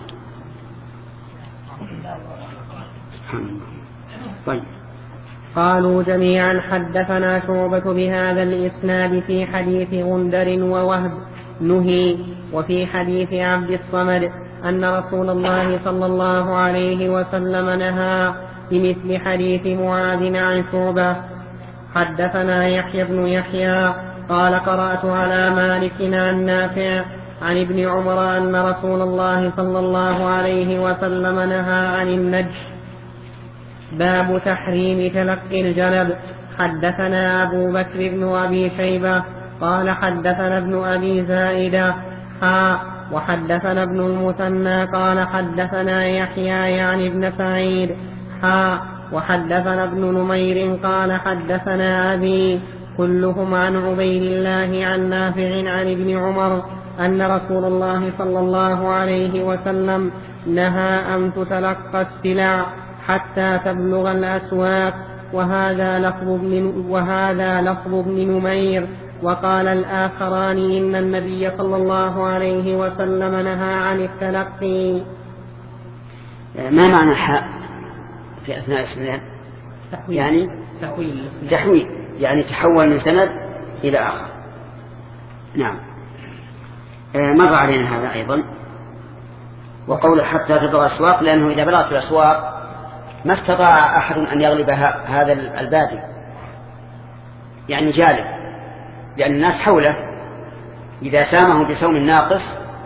سبحان الله. طيب. قالوا جميعا حدثنا شعبة بهذا الإسناد في حديث غندر ووهب نهي، وفي حديث عبد الصمد أن رسول الله صلى الله عليه وسلم نهى بمثل حديث معاذ عن شعبة. حدثنا يحيى بن يحيى قال قرأت على مالك عن نافع عن ابن عمر أن رسول الله صلى الله عليه وسلم نهى عن النجش. باب تحريم تلقي الجنب. حدثنا أبو بكر بن أبي شيبة قال حدثنا ابن أبي زائدة حا وحدثنا ابن المثنى قال حدثنا يحيى يعني ابن سعيد حا وحدثنا ابن نمير قال حدثنا أبي كلهم عن عبيد الله عن نافع عن ابن عمر أن رسول الله صلى الله عليه وسلم نهى أن تتلقى السلع حتى تبلغ الأسواق. وهذا لفظ ابن, وهذا لفظ ابن نمير. وقال الآخران إن النبي صلى الله عليه وسلم نهى عن التلقي. ما معنى حاء في أثناء السند؟ يعني تحويل تحويل يعني تحول من سند إلى آخر. نعم. مر علينا هذا أيضا. وقول حتى تبلغ الأسواق، لأنه إذا بلغت الأسواق ما استطاع أحد أن يغلب هذا البادي، يعني جالب، لأن الناس حوله إذا سامه بسوم ناقص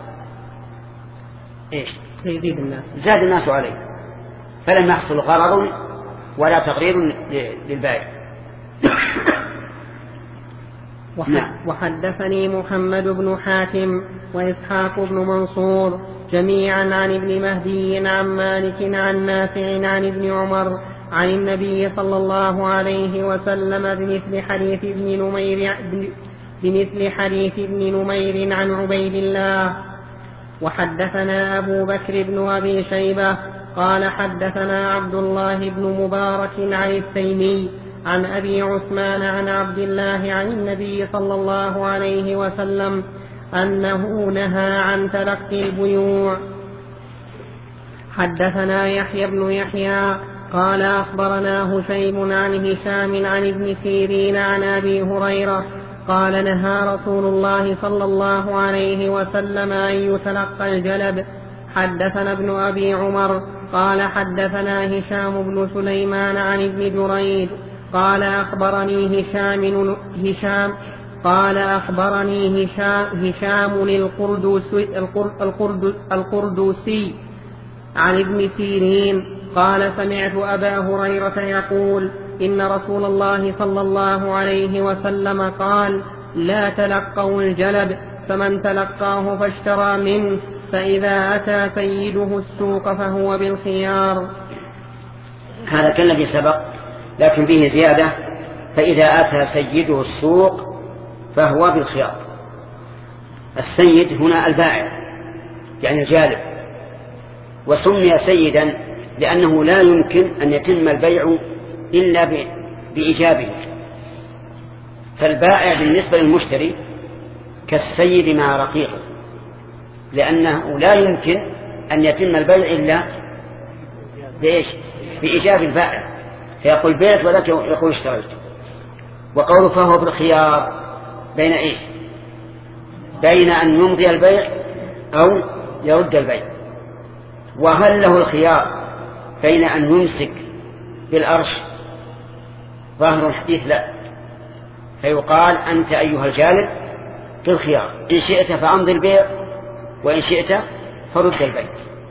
إيش يزيد الناس زاد الناس عليه، فلم يحصل غرض ولا تغرير للبائع. وحدثني محمد بن حاتم وإسحاق بن منصور جميعا عن ابن مهدي عن مالك عن نافع عن ابن عمر عن النبي صلى الله عليه وسلم بمثل حديث ابن نمير بمثل حديث ابن نمير عن عبيد الله. وحدثنا أبو بكر بن أبي شيبة قال حدثنا عبد الله بن مبارك عن التيمي عن أبي عثمان عن عبد الله عن النبي صلى الله عليه وسلم أنه نهى عن تلقي البيوع. حدثنا يحيى بن يحيى قال أخبرنا هشيم عن هشام عن ابن سيرين عن أبي هريرة قال نهى رسول الله صلى الله عليه وسلم أن يتلقى الجلب. حدثنا ابن أبي عمر قال حدثنا هشام بن سليمان عن ابن جريج قال أخبرني هشام هشام قال أخبرني هشام, هشام القردوسي, القرد القردوسي عن ابن سيرين قال سمعت أبا هريرة يقول إن رسول الله صلى الله عليه وسلم قال لا تلقوا الجلب فمن تلقاه فاشترى منه فإذا أتى سيده السوق فهو بالخيار. هذا كالذي سبق لكن فيه زيادة فإذا أتى سيده السوق فهو بالخيار. السيد هنا البائع يعني الجالب، وسمي سيدا لأنه لا يمكن أن يتم البيع إلا بإيجابه، فالبائع بالنسبة للمشتري كالسيد مع رقيقه، لأنه لا يمكن أن يتم البيع إلا بإيش؟ بإيجاب البائع، فيقول بيت ولك يقول اشتريت. وقوله فهو بالخيار بين إيش؟ بين أن يمضي البيع أو يرد البيع. وهل له الخيار بين أن يمسك بالأرش؟ ظاهر الحديث لا، فيقال أنت أيها الجالب في الخيار، إن شئت فأمضي البيع وإن شئت فرد البيع.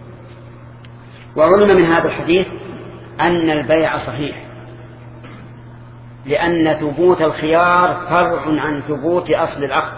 وعلم من هذا الحديث أن البيع صحيح، لأن ثبوت الخيار فرع عن ثبوت أصل العقد.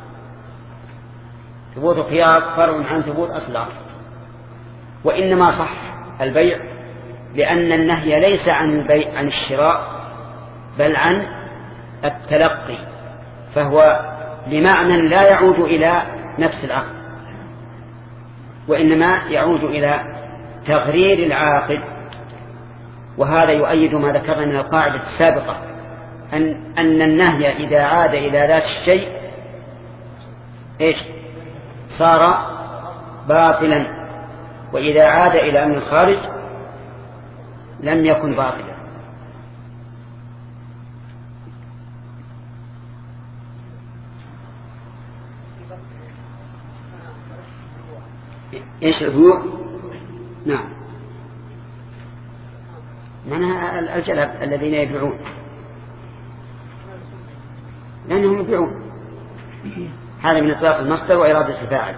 ثبوت الخيار فرع عن ثبوت أصل العقد، وإنما صح البيع لأن النهي ليس عن البيع عن الشراء بل عن التلقي، فهو لمعنى لا يعود إلى نفس العقد، وإنما يعود إلى تغرير العاقد. وهذا يؤيد ما ذكرنا من القاعدة السابقة أن, أن النهي إذا عاد إلى ذات الشيء إيش؟ صار باطلا، وإذا عاد إلى أمر الخارج لم يكن باطلا. إيش البيوع؟ نعم، معناها الجلب الذين يبيعون، لأنهم يبيعون. هذا من إطلاق المصدر وإرادة الفاعل.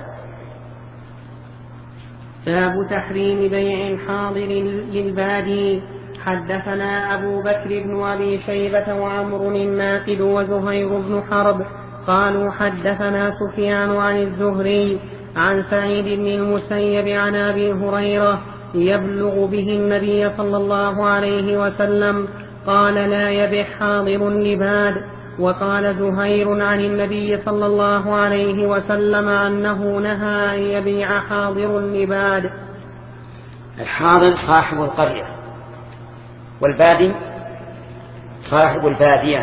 باب تحريم بيع الحاضر للبادي. حدثنا أبو بكر بن أبي شيبة وعمر الناقد وزهير بن حرب قالوا حدثنا سفيان عن الزهري عن سعيد بن المسيب عن أبي هريرة يبلغ به النبي صلى الله عليه وسلم قال لا يبيع حاضر لباد. وقال زهير عن النبي صلى الله عليه وسلم أنه نهى أن يبيع حاضر لباد. الحاضر صاحب القرية، والبادي صاحب البادية،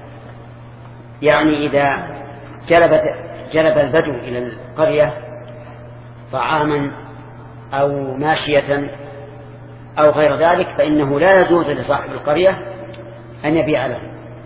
يعني إذا جلب, جلب البدو إلى القرية طعاما أو ماشية أو غير ذلك فإنه لا يجوز لصاحب القرية أن يبيع له،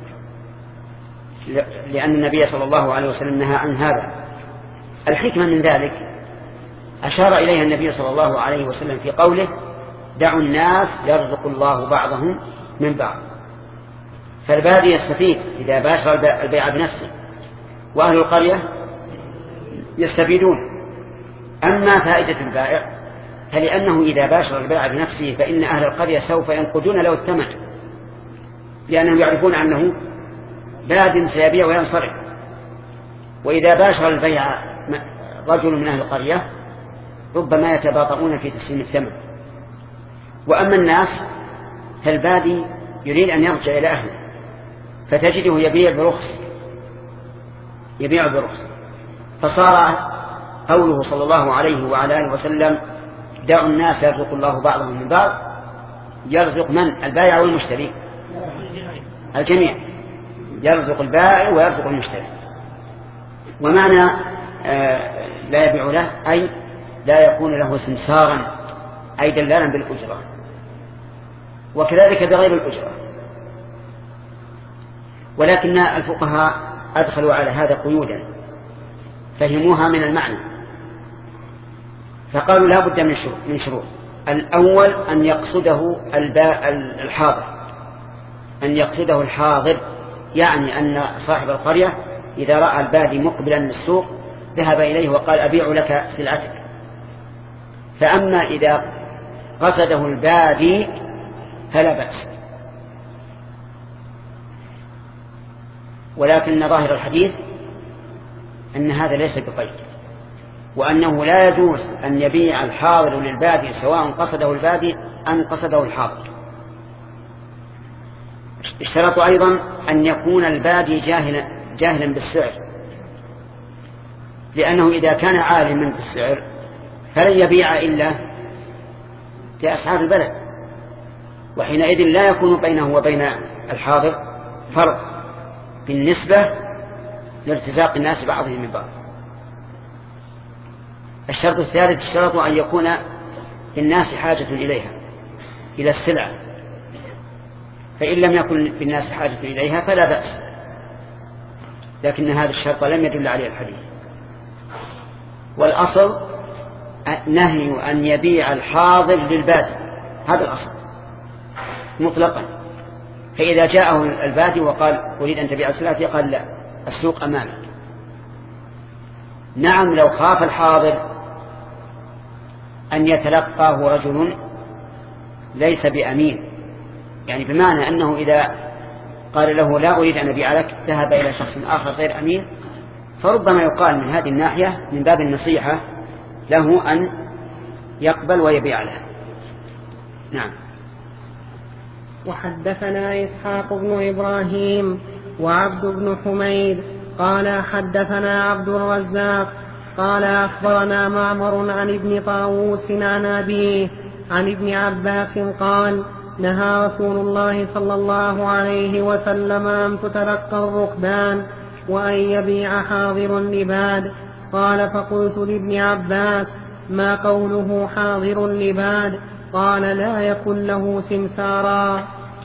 لأن النبي صلى الله عليه وسلم نهى عن هذا. الحكمة من ذلك أشار إليها النبي صلى الله عليه وسلم في قوله دعوا الناس يرزق الله بعضهم من بعض. فالبادي يستفيد إذا باشر البيع بنفسه، وأهل القرية يستفيدون. أما فائدة البائع فلأنه إذا باشر البيع بنفسه فإن أهل القرية سوف ينقدون له الثمن، لأنهم يعرفون أنه باد سيبيع وينصرف. وإذا باشر البيع رجل من أهل القرية ربما يتباطؤون في تسليم الثمن. وأما الناس فالبادي يريد أن يرجع إلى أهله فتجده يبيع برخص يبيع برخص فصار قوله صلى الله عليه وعلى آله وسلم دعوا الناس يرزق الله بعضهم من بعض يرزق من؟ البائع والمشتري، الجميع يرزق البائع ويرزق المشتري. ومعنى آه لا يبيع له أي لا يكون له سمسارا أي دلالا بالأجرة، وكذلك بغير الأجرة. ولكن الفقهاء أدخلوا على هذا قيودا فهموها من المعنى، فقالوا لا بد من شروط. الأول أن يقصده الحاضر أن يقصده الحاضر يعني أن صاحب القرية إذا رأى البادي مقبلا من السوق ذهب إليه وقال أبيع لك سلعتك. فأما إذا قصده البادي فلا بأس. ولكن ظاهر الحديث أن هذا ليس بقيد، وأنه لا يجوز أن يبيع الحاضر للبادي سواء قصده البادي أم قصده الحاضر. اشترط أيضا أن يكون البادي جاهلا, جاهلا بالسعر، لأنه إذا كان عالما بالسعر فلن يبيع إلا كأسعار البلد، وحينئذ لا يكون بينه وبين الحاضر فرق بالنسبة لارتزاق الناس بعضهم من بعض. الشرط الثالث اشترط أن يكون للناس حاجة إليها إلى السلعة، فإن لم يكن للناس حاجة إليها فلا بأس، لكن هذا الشرط لم يدل عليه الحديث. والأصل نهي أن يبيع الحاضر للبادي، هذا الأصل مطلقا. فإذا جاءه البادي وقال أريد أن تبيع سلعتي قال لا السوق أمامك. نعم لو خاف الحاضر أن يتلقاه رجل ليس بأمين، يعني بمعنى أنه إذا قال له لا أريد أن أبيع لك ذهب إلى شخص آخر غير أمين، فربما يقال من هذه الناحية من باب النصيحة له أن يقبل ويبيع له. نعم. وحدثنا إسحاق بن إبراهيم وعبد بن حميد قال حدثنا عبد الرزاق قال أخبرنا معمر عن ابن طاووس عن أبيه عن ابن عباس قال نهى رسول الله صلى الله عليه وسلم أن تتلقى الركبان وأن يبيع حاضر لباد. قال فقلت لابن عباس ما قوله حاضر لباد؟ قال لا يكن له سمسارا.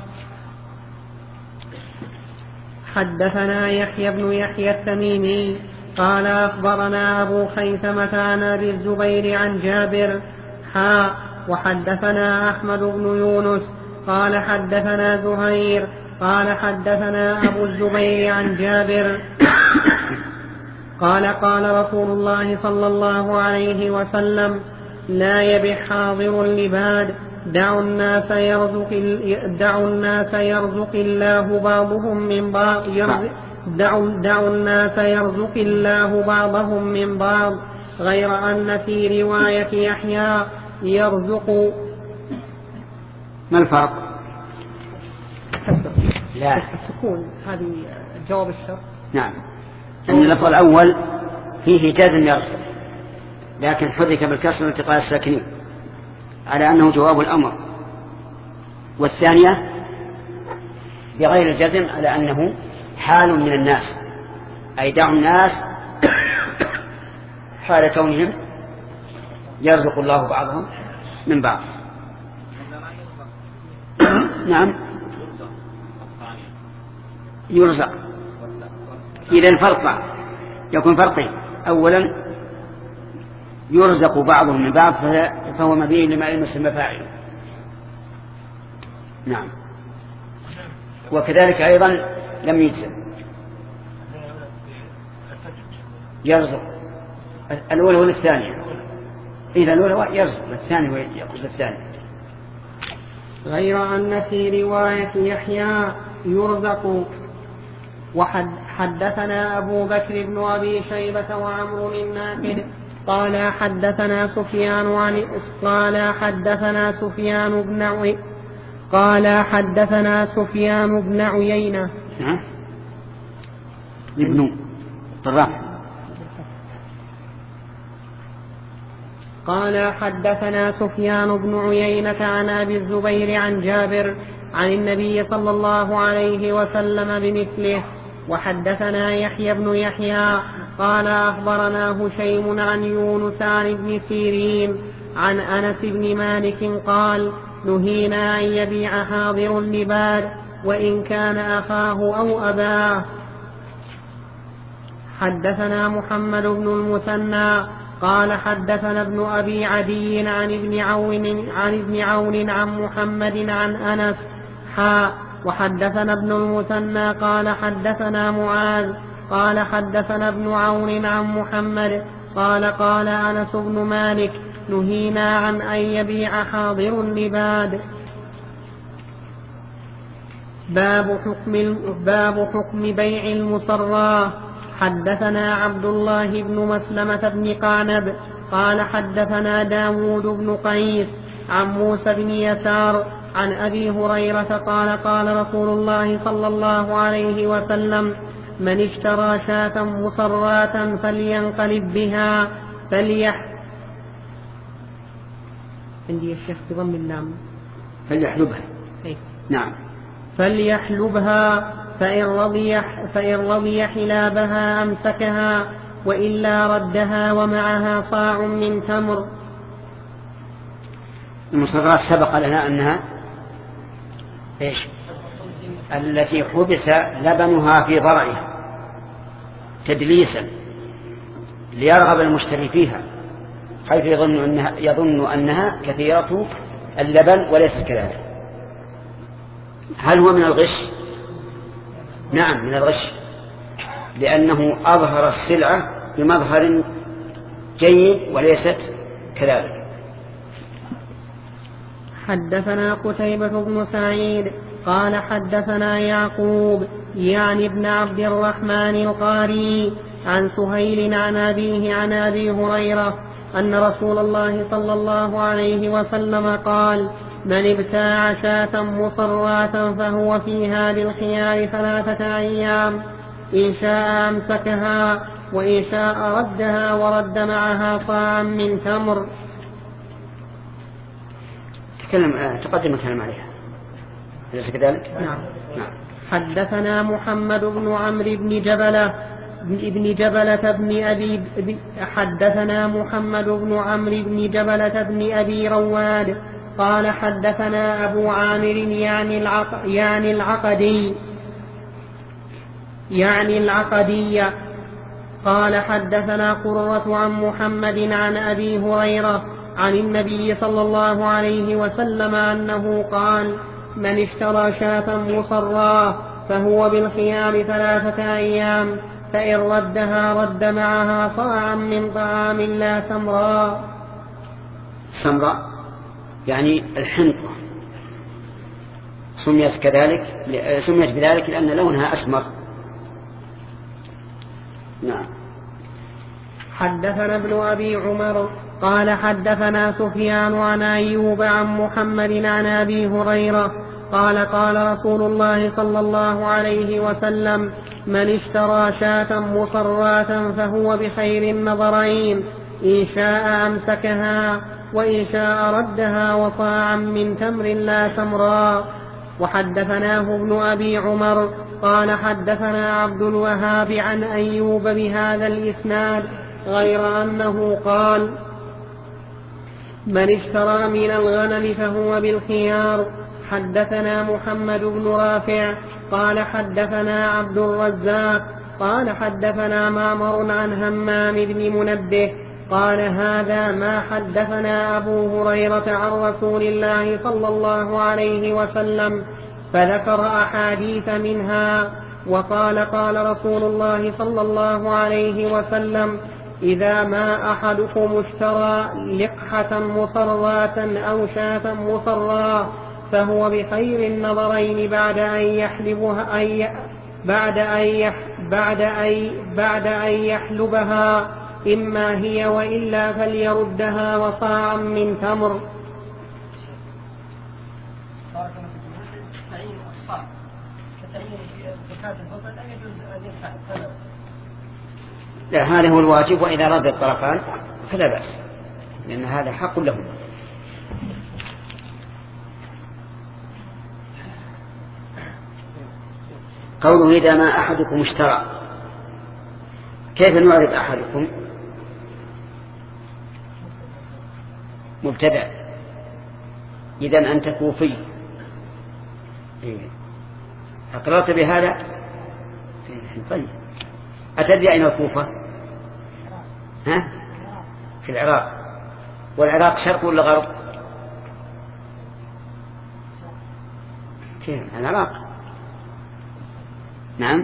حدثنا يحيى بن يحيى التميمي قال أخبرنا أبو خيثمة عن أبي الزبير عن جابر حا وحدثنا أحمد بن يونس قال حدثنا زهير قال حدثنا أبو الزبير عن جابر قال قال رسول الله صلى الله عليه وسلم لا يبيع حاضر لباد دعوا الناس يرزق دعوا الناس يرزق الله بعضهم من بعض دعوا دعوا الناس يرزق الله بعضهم من بعض غير أن في رواية يحيى يرزق. ما الفرق؟ لا السكون هذه جواب الشرط. نعم أن اللفظ الأول فيه جازم يرزق لكن حرك بالكسر والتقاء الساكنين على أنه جواب الأمر، والثانية بغير الجزم على أنه حال من الناس أي دعوا الناس حال كونهم يرزق الله بعضهم من بعض. نعم يرزق. إذا فرق يكون فرقين، أولا يرزق بعضهم من بعض فهو مبني لما يمثل مفاعل. نعم. وكذلك أيضا لم يجزم يرزق الأول ولا الثانية؟ إذا الأول يرزق الثاني ويأخذ الثاني. غير أن في رواية يحيى يرزق. وحدثنا أبو بكر بن أبي شيبة وعمرو الناقد قال حدثنا سفيان عن قال حدثنا سفيان بن عي قال حدثنا سفيان بن عيينة ابن طراف قال حدثنا سفيان بن عيينة عن أبي الزبير عن جابر عن النبي صلى الله عليه وسلم بمثله. وحدثنا يحيى بن يحيى قال أخبرنا هشيم عن يونس عن ابن سيرين عن أنس بن مالك قال نهينا أن يبيع حاضر لباد وإن كان أخاه أو أباه. حدثنا محمد بن المثنى قال حدثنا ابن أبي عدي عن ابن عون عن ابن عون عن محمد عن أنس حاء. وحدثنا ابن المثنى قال حدثنا معاذ قال حدثنا ابن عون عن محمد قال قال أنس بن مالك نهينا عن أن يبيع حاضر لباد. باب حكم, باب حكم بيع المصراه. حدثنا عبد الله بن مسلمة بن قعنب قال حدثنا داود بن قيس عن موسى بن يسار عن أبي هريرة قال قال رسول الله صلى الله عليه وسلم من اشترى شاة مصراة فلينقلب بها فليح عندي الشيخ بضم اللام فليحلبها أي. نعم فليحلبها فإن رضي, فإن رضي حلابها أمسكها وإلا ردها ومعها صاع من تمر. المصرات سبق لنا أنها إيش؟ التي حبس لبنها في ضرعها تدليسا ليرغب المشتري فيها حيث يظن أنها, يظن أنها كثيرة اللبن وليست كذلك. هل هو من الغش؟ نعم من الغش، لأنه أظهر السلعة بمظهر جيد وليست كذلك. حدثنا قتيبة بن سعيد قال حدثنا يعقوب يعني ابن عبد الرحمن القاري عن سهيل عن أبيه عن أبي هريرة أن رسول الله صلى الله عليه وسلم قال من ابتاع شاة مصراة فهو فيها بالخيار ثلاثة أيام إن شاء أمسكها وإن شاء ردها ورد معها صاعا من تمر. تكلم تقدم الكلام عليها أليس كذلك؟ نعم. نعم. حدثنا محمد بن عمرو بن جبلة ابن جبلة بن أبي حدثنا محمد بن عمرو بن جبلة بن أبي رواد قال حدثنا أبو عامر يعني العق يعني العقدي يعني العقدية قال حدثنا قرة عن محمد عن أبي هريرة عن النبي صلى الله عليه وسلم أنه قال من اشترى شاة مصراه فهو بالخيار ثلاثة أيام فإن ردها رد معها صاعا من طعام لا سمراء. سمراء يعني الحنطة سميت كذلك سميت بذلك لأن لونها أسمر. نعم. حدثنا ابن أبي عمر قال حدثنا سفيان عن أيوب عن محمد عن أبي هريرة قال قال رسول الله صلى الله عليه وسلم من اشترى شاة مصراة فهو بخير النظرين إن شاء أمسكها وإن شاء ردها وصاعا من تمر لا سمراء. وحدثناه ابن أبي عمر قال حدثنا عبد الوهاب عن أيوب بهذا الإسناد غير أنه قال من اشترى من الغنم فهو بالخيار. حدثنا محمد بن رافع قال حدثنا عبد الرزاق قال حدثنا معمر عن همام بن منبه قال هذا ما حدثنا أبو هريرة عن رسول الله صلى الله عليه وسلم فذكر أحاديث منها وقال قال رسول الله صلى الله عليه وسلم إذا ما أحدكم اشترى لقحة مصراة أو شاة مصراة فهو بخير النظرين بعد أن يحلبها أي بعد أن يح بعد أن بعد أن يحلبها، إما هي وإلا فليردها وصاعا من تمر. لا، هذا هو الواجب، وإذا رد الطرفان فلا بأس، لأن هذا حق لهم. قوله إذا ما أحدكم اشترى، كيف نعرف أحدكم؟ مبتدأ، إذن أنت كوفي، أقررت بهذا؟ طيب، أتدري أين الكوفة؟ ها؟ في العراق. والعراق شرق ولا غرب؟ كيف العراق؟ نعم.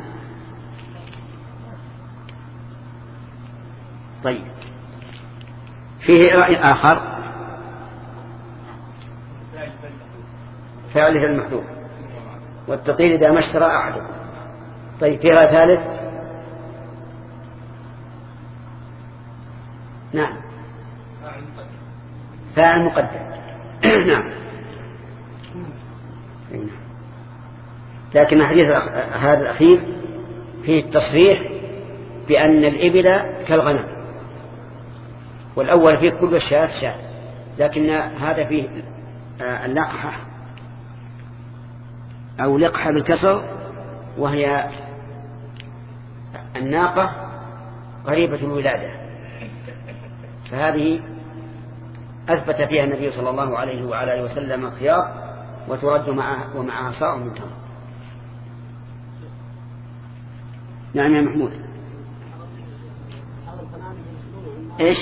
طيب، فيه رأي آخر، فعله المحذوف، والتقييد إذا ما اشترى أحدكم. طيب، في رأي ثالث؟ نعم، فاعل مقدم. نعم، لكن الحديث هذا الأخير فيه التصريح بأن الإبل كالغنم، والأول فيه كل الشاة شاة، لكن هذا فيه اللقحة أو لقحة بالكسر، وهي الناقة قريبة الولادة، فهذه أثبت فيها النبي صلى الله عليه وعلى آله وسلم خيار، وترد معها ومعها صاع من تمر. نعم يا محمود. ايش؟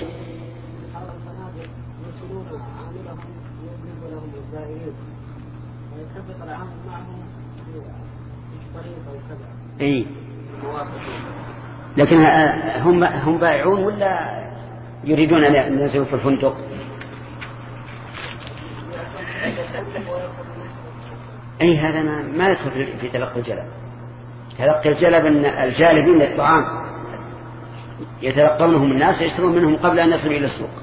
اي، لكن هم هم بائعون ولا يريدون ان ينزلوا في الفندق؟ اي، هذا ما ما يدخل في تلقي الجلب. تلقي الجلب ان الجالبين للطعام يتلقونهم الناس يشترون منهم قبل ان يصلوا الى السوق.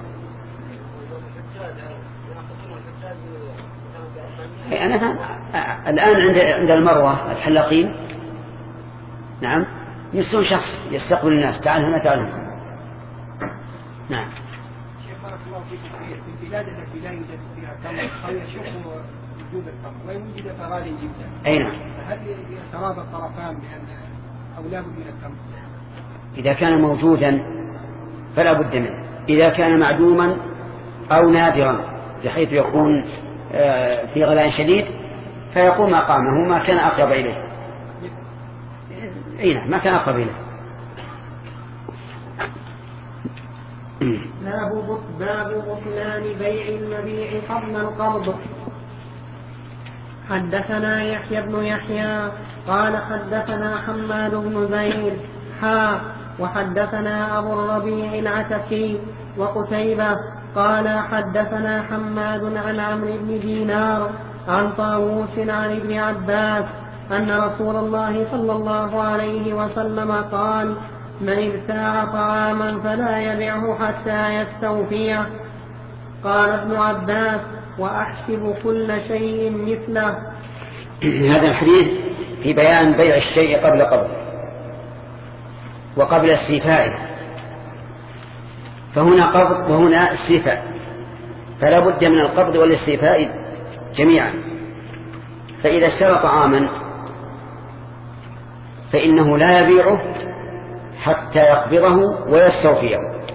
أنا الآن عند عند المروة الحلاقين، نعم، يسون شخص يستقبل الناس، تعال هنا تعال هنا. نعم. شيخ بارك الله فيكم، في البلاد التي لا يوجد فيها تمر أو يشق وجود التمر ويوجد فغال جدا، أي نعم، هل يتراضى الطرفان بأن أو لا بد من التمر؟ إذا كان موجودا فلا بد منه، إذا كان معدوما أو نادرا بحيث يكون في غلاء شديد فيقوم مقامه ما كان أقرب إليه. أي نعم، ما كان أقرب إليه. باب بطلان بيع المبيع قبل القبض. حدثنا يحيى بن يحيى قال حدثنا حماد بن زيد حا وحدثنا أبو الربيع العتكي وقتيبة قال حدثنا حماد عن عمرو بن دينار عن طاووس عن ابن عباس أن رسول الله صلى الله عليه وسلم قال: من ابتاع طعاما فلا يبيعه حتى يستوفيه. قال ابن عباس: وأحسب كل شيء مثله. هذا الحديث في بيان بيع الشيء قبل قبض وقبل استيفائه، فهنا قبض وهنا استيفاء، فلا بد من القبض والاستيفاء جميعا. فإذا اشترى طعاما فإنه لا يبيعه حتى يقبضه ويستوفيه.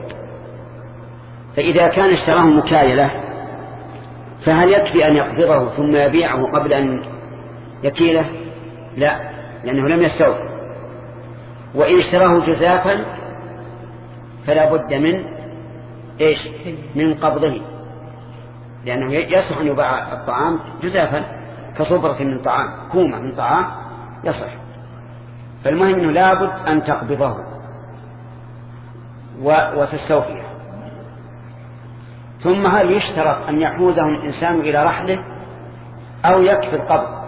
فإذا كان اشتراه مكايلة فهل يكفي أن يقبضه ثم يبيعه قبل أن يكيله؟ لا، لأنه لم يستوفي. وإن اشتراه جزافا فلا بد من إيش؟ من قبضه، لأنه يصح أن يباع الطعام جزافا كصبرة من طعام، كومة من طعام يصح. فالمهم أنه لابد أن تقبضه وتستوفيه. ثم هل يشترط أن يحوزه الإنسان إلى رحله أو يكفي القبض.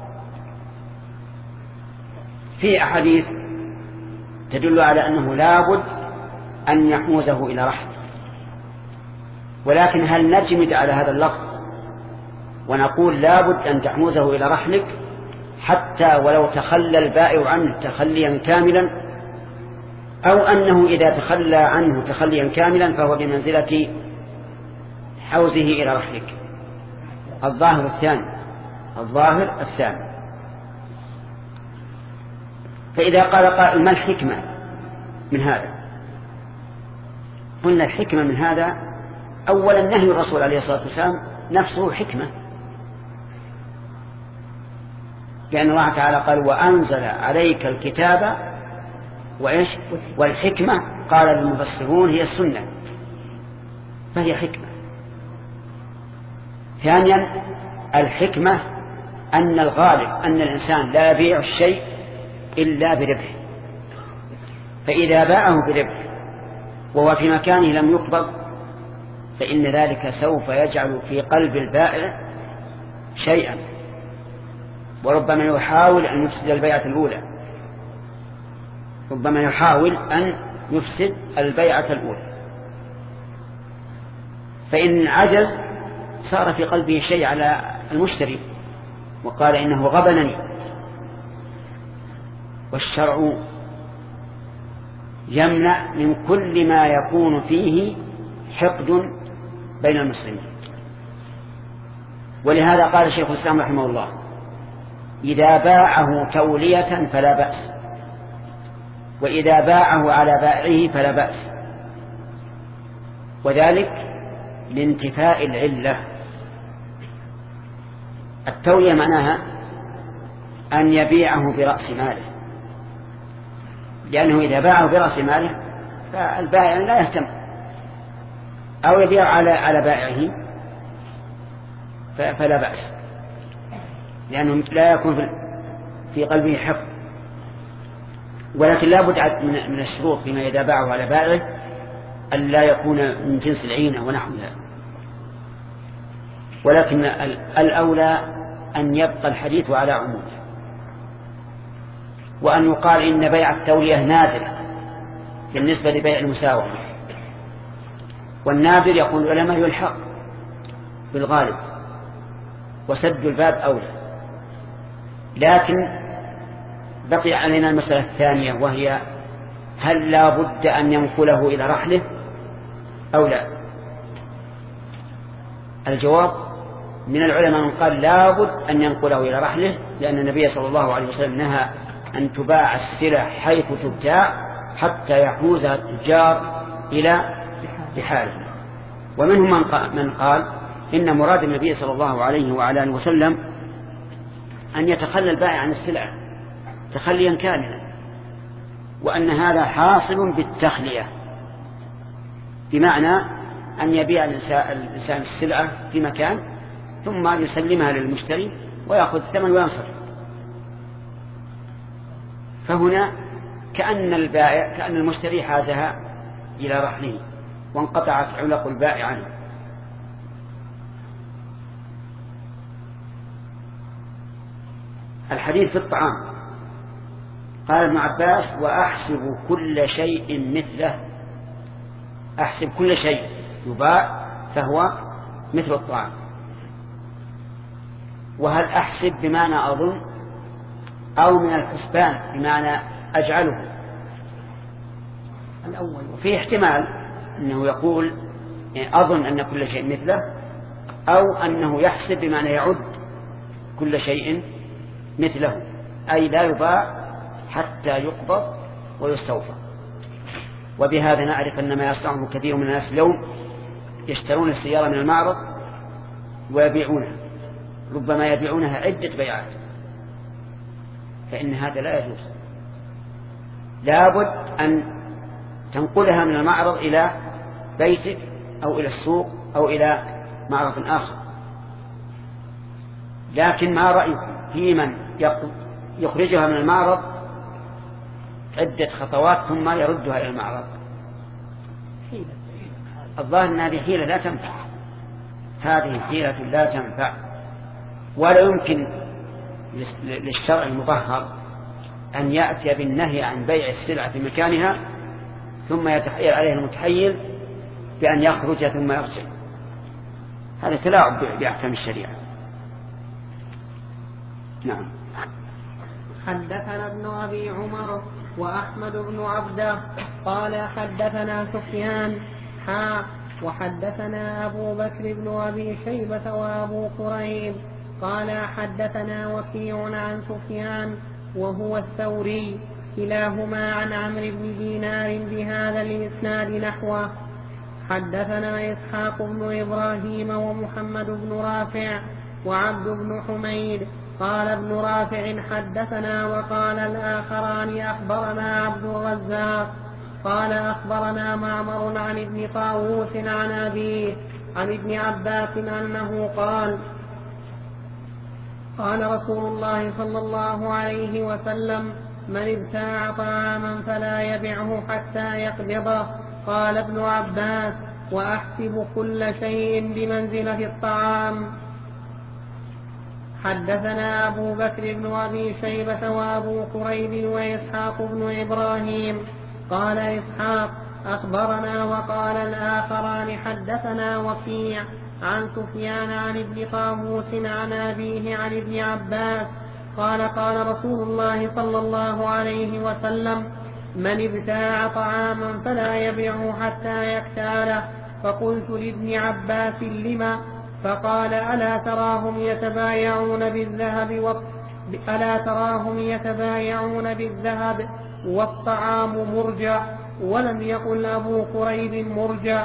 في أحاديث تدل على أنه لابد أن يحوزه إلى رحل، ولكن هل نجمد على هذا اللفظ ونقول لابد أن تحوزه إلى رحلك حتى ولو تخلى البائع عنه تخليا كاملا، أو أنه إذا تخلى عنه تخليا كاملا فهو بمنزلة حوزه إلى رحلك؟ الظاهر الثاني، الظاهر الثاني. فإذا قال قائل ما الحكمة من هذا؟ قلنا الحكمة من هذا أولا نهي الرسول عليه الصلاة والسلام نفسه حكمة، لأن الله تعالى قال وأنزل عليك الكتاب وإيش والحكمة، قال المفسرون هي السنة، فهي حكمة. ثانيا الحكمة أن الغالب أن الإنسان لا يبيع الشيء إلا بربح، فإذا باعه بربح وهو في مكانه لم يقبض فإن ذلك سوف يجعل في قلب البائع شيئا، وربما يحاول أن يفسد البيعة الأولى، ربما يحاول أن يفسد البيعة الأولى، فإن عجز صار في قلبه شيء على المشتري وقال إنه غبنني. والشرع يمنع من كل ما يكون فيه حقد بين المسلمين، ولهذا قال شيخ الإسلام رحمه الله إذا باعه تولية فلا بأس، وإذا باعه على بائعه فلا بأس، وذلك لانتفاء العلة. التولية معناها أن يبيعه برأس ماله، لأنه إذا باعه برأس ماله فالبائع لا يهتم، أو يبيع على على بائعه فلا بأس، لأنه لا يكون في قلبه حق. ولكن لا بد من الشروط فيما إذا باعه على بائعه أن لا يكون من جنس العينة ونحوها، ولكن الأولى أن يبقى الحديث على عمومه، وأن يقال إن بيع التولية نادر بالنسبة لبيع المساومة، والنادر يقول العلماء يلحق بالغالب وسد الباب أولى. لكن بقي علينا المسألة الثانية، وهي هل لا بد أن ينقله إلى رحله أو لا؟ الجواب من العلماء من قال لا بد أن ينقله إلى رحله، لأن النبي صلى الله عليه وسلم نهى أن تباع السلع حيث تبتاع حتى يحوزها التجار إلى بحاله. ومنهم من قال إن مراد النبي صلى الله عليه وعلى آله وسلم أن يتخلى البائع عن السلع تخليا كاملا، وأن هذا حاصل بالتخلية، بمعنى أن يبيع الإنسان السلعة في مكان ثم يسلمها للمشتري ويأخذ الثمن وينصرف. فهنا كأن البائع كأن المشتري حازها إلى رحله وانقطعت علق البائع عنه. الحديث في الطعام قال ابن عباس وأحسب كل شيء مثله، أحسب كل شيء يباع فهو مثل الطعام. وهل أحسب بمعنى أظن أو من الحسبان بمعنى أجعله؟ الأول. وفي احتمال أنه يقول أظن أن كل شيء مثله، أو أنه يحسب بمعنى يعد كل شيء مثله، أي لا يباع حتى يقبض ويستوفى. وبهذا نعرف أن ما يصنعه كثير من الناس اليوم يشترون السيارة من المعرض ويبيعونها، ربما يبيعونها عدة بيعات، فإن هذا لا يجوز. لابد أن تنقلها من المعرض إلى بيتك أو إلى السوق أو إلى معرض آخر. لكن ما رأيك في من يخرجها من المعرض عدة خطوات ثم يردها إلى المعرض؟ الظاهر أن هذه حيلة لا تنفع، هذه حيلة لا تنفع، ولا يمكن للشرع المطهر أن يأتي بالنهي عن بيع السلعة في مكانها ثم يتحيل عليه المتحيل بأن يخرج ثم يرجع. هذا تلاعب بأحكام الشريعة. نعم. حدثنا ابن أبي عمر وأحمد بن عبده قال حدثنا سفيان حا وحدثنا أبو بكر بن أبي شيبة وأبو كريب قال حدثنا وكيع عن سفيان وهو الثوري كلاهما عن عمرو بن دينار بهذا الإسناد نحوه. حدثنا إسحاق بن إبراهيم ومحمد بن رافع وعبد بن حميد قال ابن رافع حدثنا وقال الآخران أخبرنا عبد الرزاق قال أخبرنا معمر عن ابن طاووس عن أبيه عن ابن عباس أنه قال قال رسول الله صلى الله عليه وسلم من ابتاع طعاما فلا يبعه حتى يقبضه. قال ابن عباس وأحسب كل شيء بمنزلة الطعام. حدثنا أبو بكر بن أبي شيبة وأبو كريب وإسحاق بن إبراهيم قال إسحاق أخبرنا وقال الآخران حدثنا وكيع عن سفيان عن ابن طاووس عن أبيه عن ابن عباس قال قال رسول الله صلى الله عليه وسلم من ابتاع طعاما فلا يبيعه حتى يكتاله. فقلت لابن عباس لما؟ فقال ألا تراهم يتبايعون بالذهب و... ألا تراهم يتبايعون بالذهب والطعام مرجع. ولم يقل أبو كريب مرجع.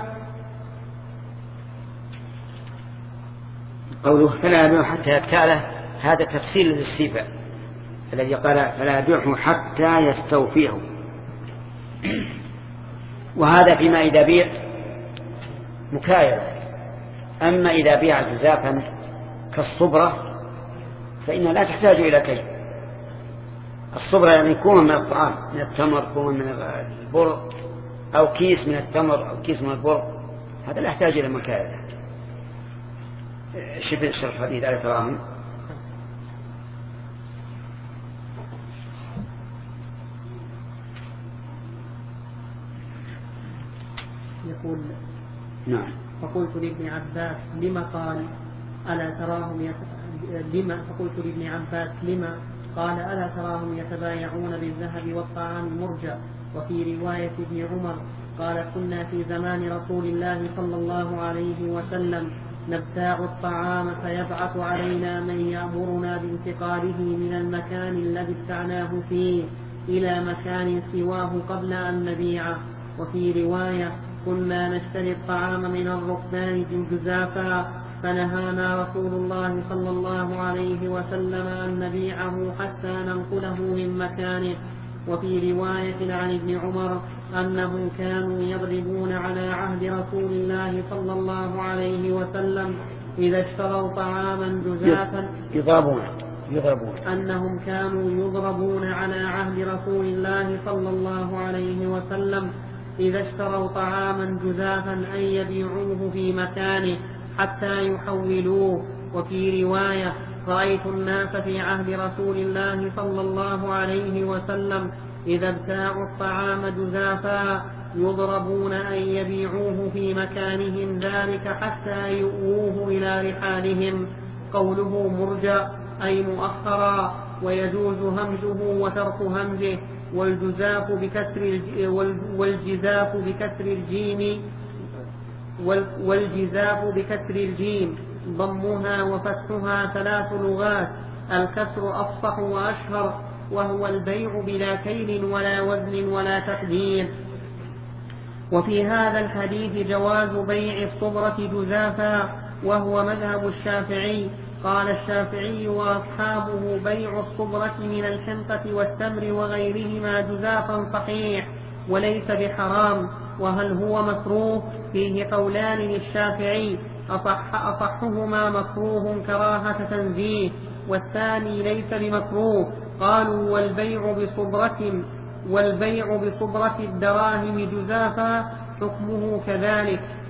قوله فلا يبيعه حتى يكتاله هذا تفسير للصفة الذي قال فلا يبيعه حتى يستوفيه، وهذا فيما إذا بيع مكايرة. أما إذا بيع جزافا كالصبرة فإنها لا تحتاج إلى كي. الصبرة يعني كوم من الطعام من التمر، كوم من البر، أو كيس من التمر أو كيس من البر، هذا لا يحتاج إلى مكايرة. شبه الشرح الحديث على تراهم. يقول نعم. فقلت لابن عباس لما قال ألا تراهم يت... لما فقلت لابن عباس لما قال ألا تراهم يتبايعون بالذهب والطعام مرجع. وفي رواية ابن عمر قال كنا في زمان رسول الله صلى الله عليه وسلم نبتاع الطعام فيبعث علينا من يأمرنا بانتقاله من المكان الذي ابتعناه فيه إلى مكان سواه قبل أن نبيعه. وفي رواية كنا نشتري الطعام من الركبان جزافا فنهانا رسول الله صلى الله عليه وسلم أن نبيعه حتى ننقله من مكانه. وفي رواية عن ابن عمر أنهم كانوا يضربون على عهد رسول الله صلى الله عليه وسلم إذا اشتروا طعاما جزافا يضربون يضربون أنهم كانوا يضربون على عهد رسول الله صلى الله عليه وسلم إذا اشتروا طعاما جزافا أن يبيعوه في مكانه حتى يحولوه. وفي رواية رأيت الناس في عهد رسول الله صلى الله عليه وسلم إذا ابتاعوا الطعام جزافا يضربون أن يبيعوه في مكانهم ذلك حتى يؤوه إلى رحالهم. قوله مرجع أي مؤخرا، ويجوز همزه وترك همزه، والجزاف بكسر والجزاف بكسر الجيم والجزاف بكسر الجيم ضمها وفتحها ثلاث لغات، الكسر أفصح وأشهر، وهو البيع بلا كيل ولا وزن ولا تقدير. وفي هذا الحديث جواز بيع الصبرة جزافا، وهو مذهب الشافعي. قال الشافعي وأصحابه بيع الصبرة من الحنطة والتمر وغيرهما جزافا صحيح وليس بحرام. وهل هو مكروه؟ فيه قولان للشافعي، أصح أصحهما مكروه كراهة تنزيه، والثاني ليس بمكروه. قالوا والبيع بصبرة والبيع بصبرة الدراهم جزافا حكمه كذلك،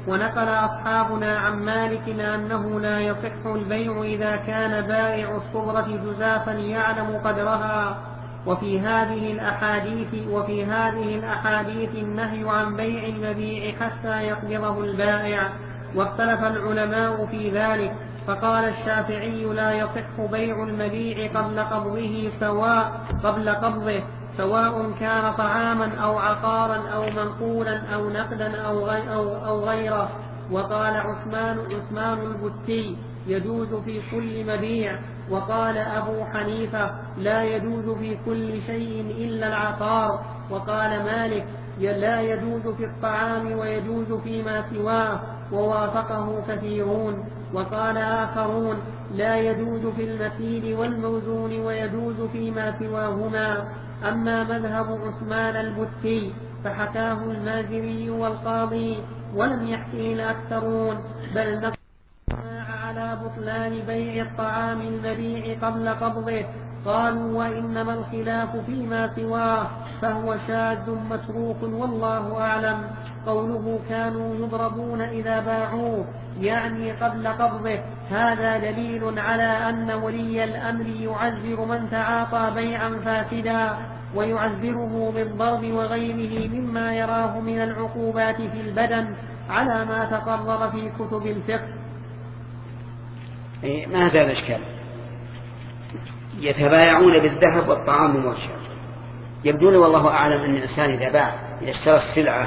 ونقل أصحابنا عن مالك أنه لا يصح البيع إذا كان بائع الصبرة جزافا يعلم قدرها. وفي هذه الأحاديث وفي هذه الأحاديث النهي عن بيع المبيع حتى يقبضه البائع، واختلف العلماء في ذلك، فقال الشافعي لا يصح بيع المبيع قبل قبضه سواء قبل قبضه سواء كان طعاما أو عقارا أو منقولا أو نقدا أو, غي أو, أو غيره. وقال عثمان عثمان البتي يجوز في كل مبيع. وقال أبو حنيفة لا يجوز في كل شيء إلا العقار. وقال مالك لا يجوز في الطعام ويجوز فيما سواه، ووافقه كثيرون. وقال آخرون لا يجوز في المكيل والموزون ويجوز فيما سواهما. أما مذهب عثمان البتي فحكاه المازري والقاضي ولم يحكيه الأكثرون، بل نقل على بطلان بيع الطعام المبيع قبل قبضه. قالوا وإنما الخلاف فيما سواه فهو شاذ متروك والله أعلم. قوله كانوا يضربون إذا باعوه يعني قبل قبضه، هذا دليل على أن ولي الأمر يعذر من تعاطى بيعا فاسدا، ويعذره بالضرب وغيره مما يراه من العقوبات في البدن على ما تقرر في كتب الفقه. ما هذا الإشكال؟ يتبايعون بالذهب والطعام مرشد. يبدو لي والله أعلم أن الإنسان إذا باع إذا اشترى السلعة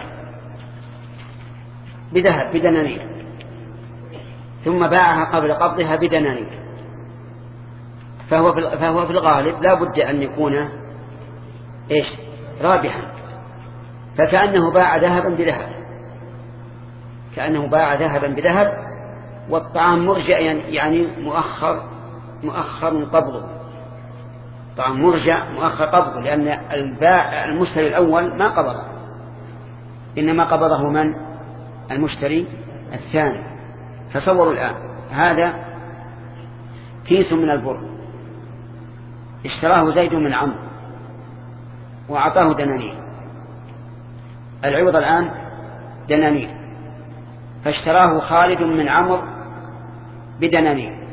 بذهب بدنانير ثم باعها قبل قبضها بدنانير، فهو فهو في الغالب لا بد أن يكون إيش رابحا، فكأنه باع ذهبا بذهب كأنه باع ذهبا بذهب والطعام مرجع يعني مؤخر مؤخر قبضه، طعام مرجع مؤخر قبضه، لأن البائع المشتري الأول ما قبضه، إنما قبضه من؟ المشتري الثاني. فصوروا الآن هذا كيس من البر اشتراه زيد من عمرو وأعطاه دنانير، العوض الآن دنانير، فاشتراه خالد من عمرو بدنانير،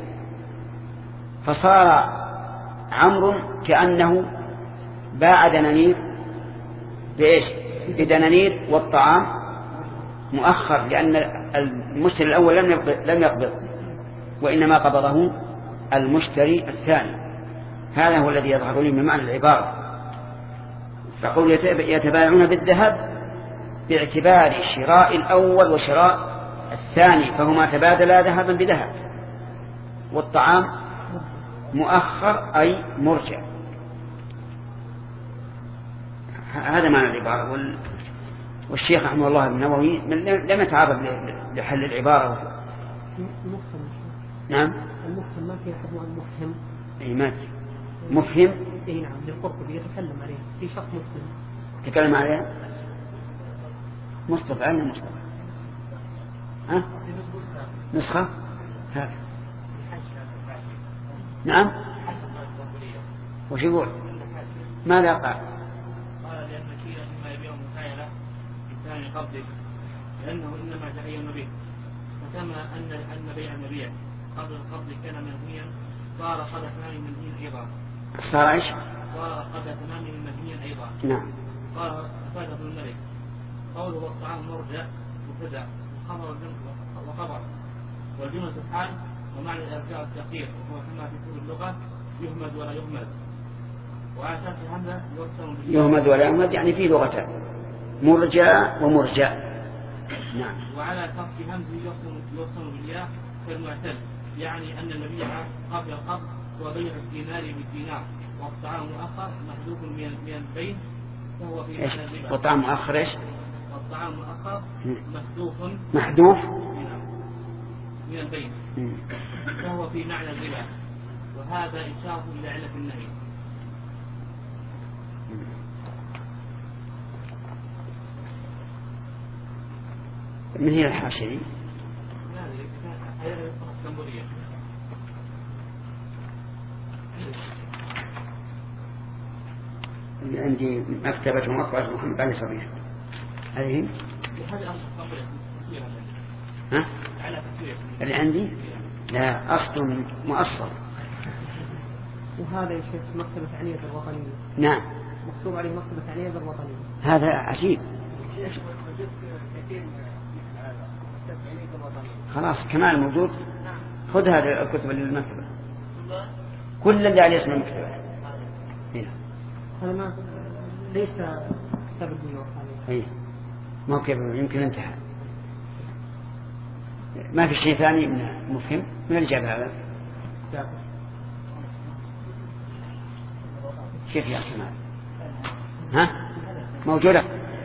فصار عمرو كأنه باع دنانير بإيش؟ بدنانير والطعام مؤخر، لأن المشتري الأول لم يقبض, لم يقبض وإنما قبضه المشتري الثاني. هذا هو الذي يظهر لي من معنى العبارة. فقول يتبايعون بالذهب باعتبار شراء الأول وشراء الثاني، فهما تبادلا ذهبا بذهب، والطعام مؤخر أي مرجع. هذا معنى العبارة. وال... والشيخ رحمه الله بن النووي لم يتعرض لحل العبارة. نعم المفهم ما في أحد عن مفهم. أي ما في مفهم. أي نعم للقرطبي يتكلم عليه في شخص مسلم تكلم عليه مصطفى. أين مصطفى؟ ها نسخة هذا. نعم وش يقول؟ ما لا قال؟ قال لأن كيلا مما يبيع مكايلة بثاني قبضه لأنه إنما تعين به، فكما أن أن بيع المبيع قبل القبض كان منهيا صار قبل تمام منهيا أيضا. صار إيش؟ صار قبل تمام منهيا أيضا. نعم. قال أفاده الملك قوله والطعام مرجع مبتدأ خبر وخبر والجملة حال ومعنى الإرجاع التأخير وهو كما في كل اللغة يهمد ولا يهمد، وعلى أساس همزة يرسم يهمد ولا يهمد يعني في لغتان مرجع ومرجع. نعم. وعلى كف همزة يرسم يرسم بالياء كالمعتل، يعني أن المبيع قبل القبض هو بيع الدينار بالدينار، والطعام مؤخر محذوف من البين فهو في معنى الربا. والطعام مؤخر إيش؟ والطعام مؤخر محذوف محذوف من البين فهو في معنى الربا، وهذا إشارة إلى علة النهي. من هي الحاشية دي؟ عندي مكتبة ومطبعة محمد علي صبيح. هذه ها؟ اللي عندي لا أصل مؤصل. وهذا يا شيخ مكتبة عنية الوطنية. نعم مكتوب عليه مكتبة عنية الوطنية. هذا عجيب. خلاص كمال موجود. خذ هذه الكتب للمكتبة كل اللي عليه اسم المكتبة. هذا ما ليس كتاب البيوع. اي ما كيف يمكن انتهى. ما في شيء ثاني مفهم من الإجابة هذا. كيف يا كمال؟ ها موجودة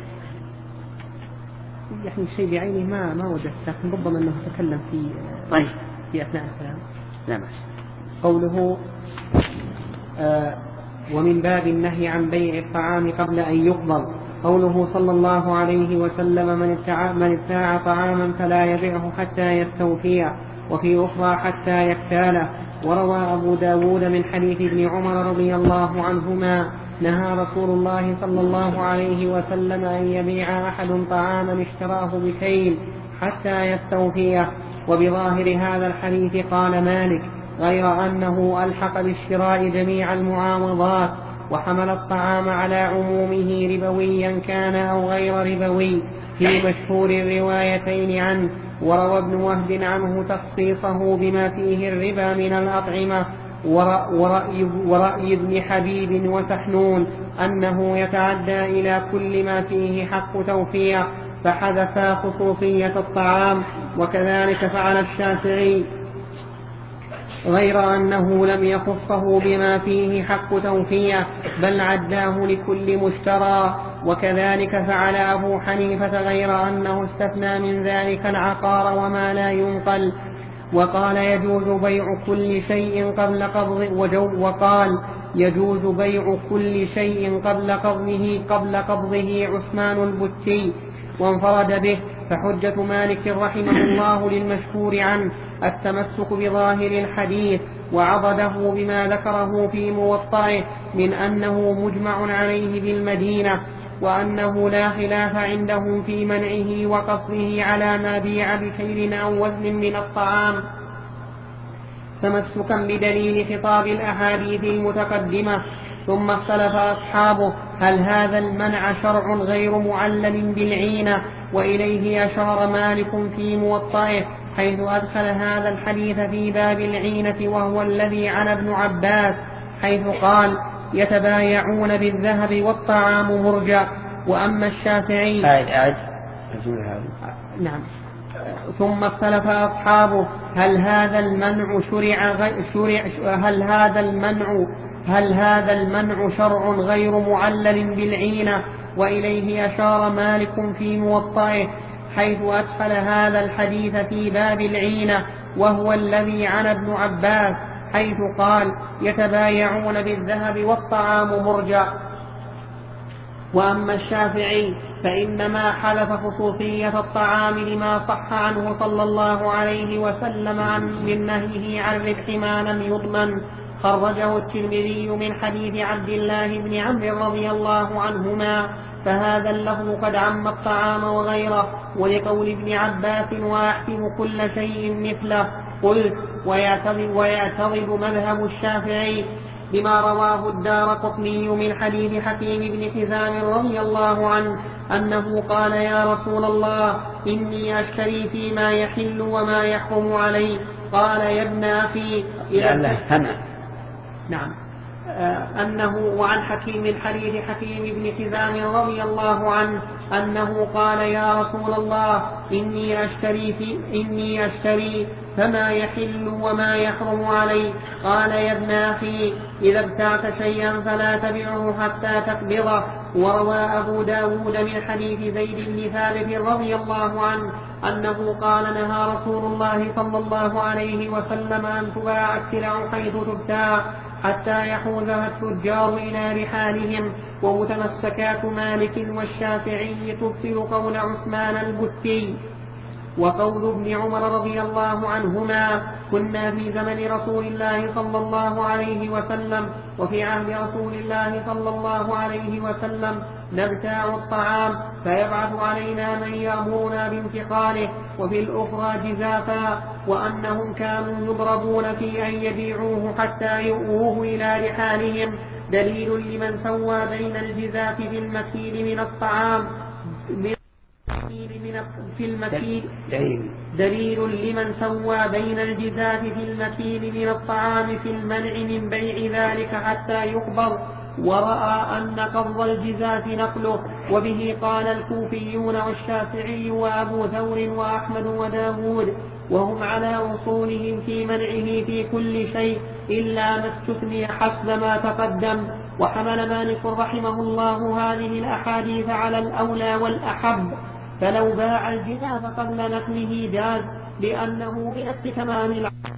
يعني شيء بعينه ما ما وجدت، لكن ربما انه تكلم في طيب في اثناء الكلام. لا بأس. قوله آه ومن باب النهي عن بيع الطعام قبل أن يقبض، قوله صلى الله عليه وسلم من ابتاع, من ابتاع طعاما فلا يبيعه حتى يستوفيه، وفي أخرى حتى يكتاله. وروى أبو داود من حديث ابن عمر رضي الله عنهما نهى رسول الله صلى الله عليه وسلم أن يبيع أحد طعاما اشتراه بكيل حتى يستوفيه. وبظاهر هذا الحديث قال مالك غير أنه ألحق بالشراء جميع المعاوضات وحمل الطعام على عمومه ربويا كان أو غير ربوي في مشهور الروايتين عنه. وروى ابن وهب عنه تخصيصه بما فيه الربا من الأطعمة. ورأي, ورأي ابن حبيب وسحنون أنه يتعدى إلى كل ما فيه حق توفية فحذف خصوصية الطعام، وكذلك فعل الشافعي غير أنه لم يخصه بما فيه حق توفية بل عداه لكل مشترى. وكذلك فعل أبو حنيفة غير أنه استثنى من ذلك العقار وما لا ينقل. وقال يجوز بيع كل شيء قبل قبضه وقال يجوز بيع كل شيء قبل قبضه قبل قبضه عثمان البتي وانفرد به. فحجة مالك رحمه الله للمشهور عنه التمسك بظاهر الحديث، وعضده بما ذكره في موطئه من أنه مجمع عليه بالمدينة، وأنه لا خلاف عندهم في منعه وقصره على ما بيع بكيل أو وزن من الطعام، تمسكا بدليل خطاب الأحاديث المتقدمة. ثم اختلف أصحابه هل هذا المنع شرع غير معلل بالعينة، وإليه أشار مالك في موطئه حيث أدخل هذا الحديث في باب العينة، وهو الذي عن ابن عباس حيث قال يتبايعون بالذهب والطعام مرجع. وأما الشافعي أعد أعد نعم. ثم اختلف أصحابه هل هذا المنع شرع شرع هل هذا المنع هل هذا المنع شرع غير معلل بالعينة، وإليه أشار مالك في موطئه حيث أدخل هذا الحديث في باب العينة، وهو الذي عن ابن عباس حيث قال يتبايعون بالذهب والطعام مرجع. وأما الشافعي فإنما حلف خصوصية الطعام لما صح عنه صلى الله عليه وسلم عن من نهيه عن ربح ما لم يضمن. خرجه الترمذي من حديث عبد الله بن عمرو رضي الله عنهما، فهذا اللفظ قد عم الطعام وغيره. ولقول ابن عباس وأحسب كل شيء مثله قلت ويعتضد, ويعتضد مذهب الشافعي بما رواه الدارقطني من حديث حكيم بن حزام رضي الله عنه أنه قال يا رسول الله إني أشتري فيما يحل وما يحرم علي. قال يا ابن أخي نعم أنه وعن حكيم من حديث حكيم بن حزام رضي الله عنه أنه قال يا رسول الله إني أشتري, في إني أشتري فما يحل وما يحرم علي. قال يا ابن أخي إذا ابتعت شيئا فلا تبعه حتى تقبضه. وروى أبو داود من حديث زيد بن ثابت رضي الله عنه أنه قال نهى رسول الله صلى الله عليه وسلم أن تباع السلع حيث تبتاع حتى يحوزها التجار إلى رحالهم. ومتمسكات مالك والشافعي تبطل قول عثمان البتي. وقول ابن عمر رضي الله عنهما كنا في زمن رسول الله صلى الله عليه وسلم وفي عهد رسول الله صلى الله عليه وسلم نبتاع الطعام فيبعث علينا من يأمرنا بانتقاله، وفي الأخرى جزافا، وأنهم كانوا يضربون في أن يبيعوه حتى يؤوه إلى رحالهم، دليل لمن سوى بين الجزاف في المكيل من الطعام من في المكيل دليل لمن سوى بين الجزاف في المكيل من الطعام في المنع من بيع ذلك حتى يقبض، ورأى أن قبض الجزاف نقله، وبه قال الكوفيون والشافعي وأبو ثور وأحمد وداود، وهم على أصولهم في منعه في كل شيء إلا ما استثني حسب ما تقدم. وحمل مالك رحمه الله هذه الأحاديث على الأولى والأحب، فلو باع الجزاف قبل نقله جاز، لأنه بأس تمام العقل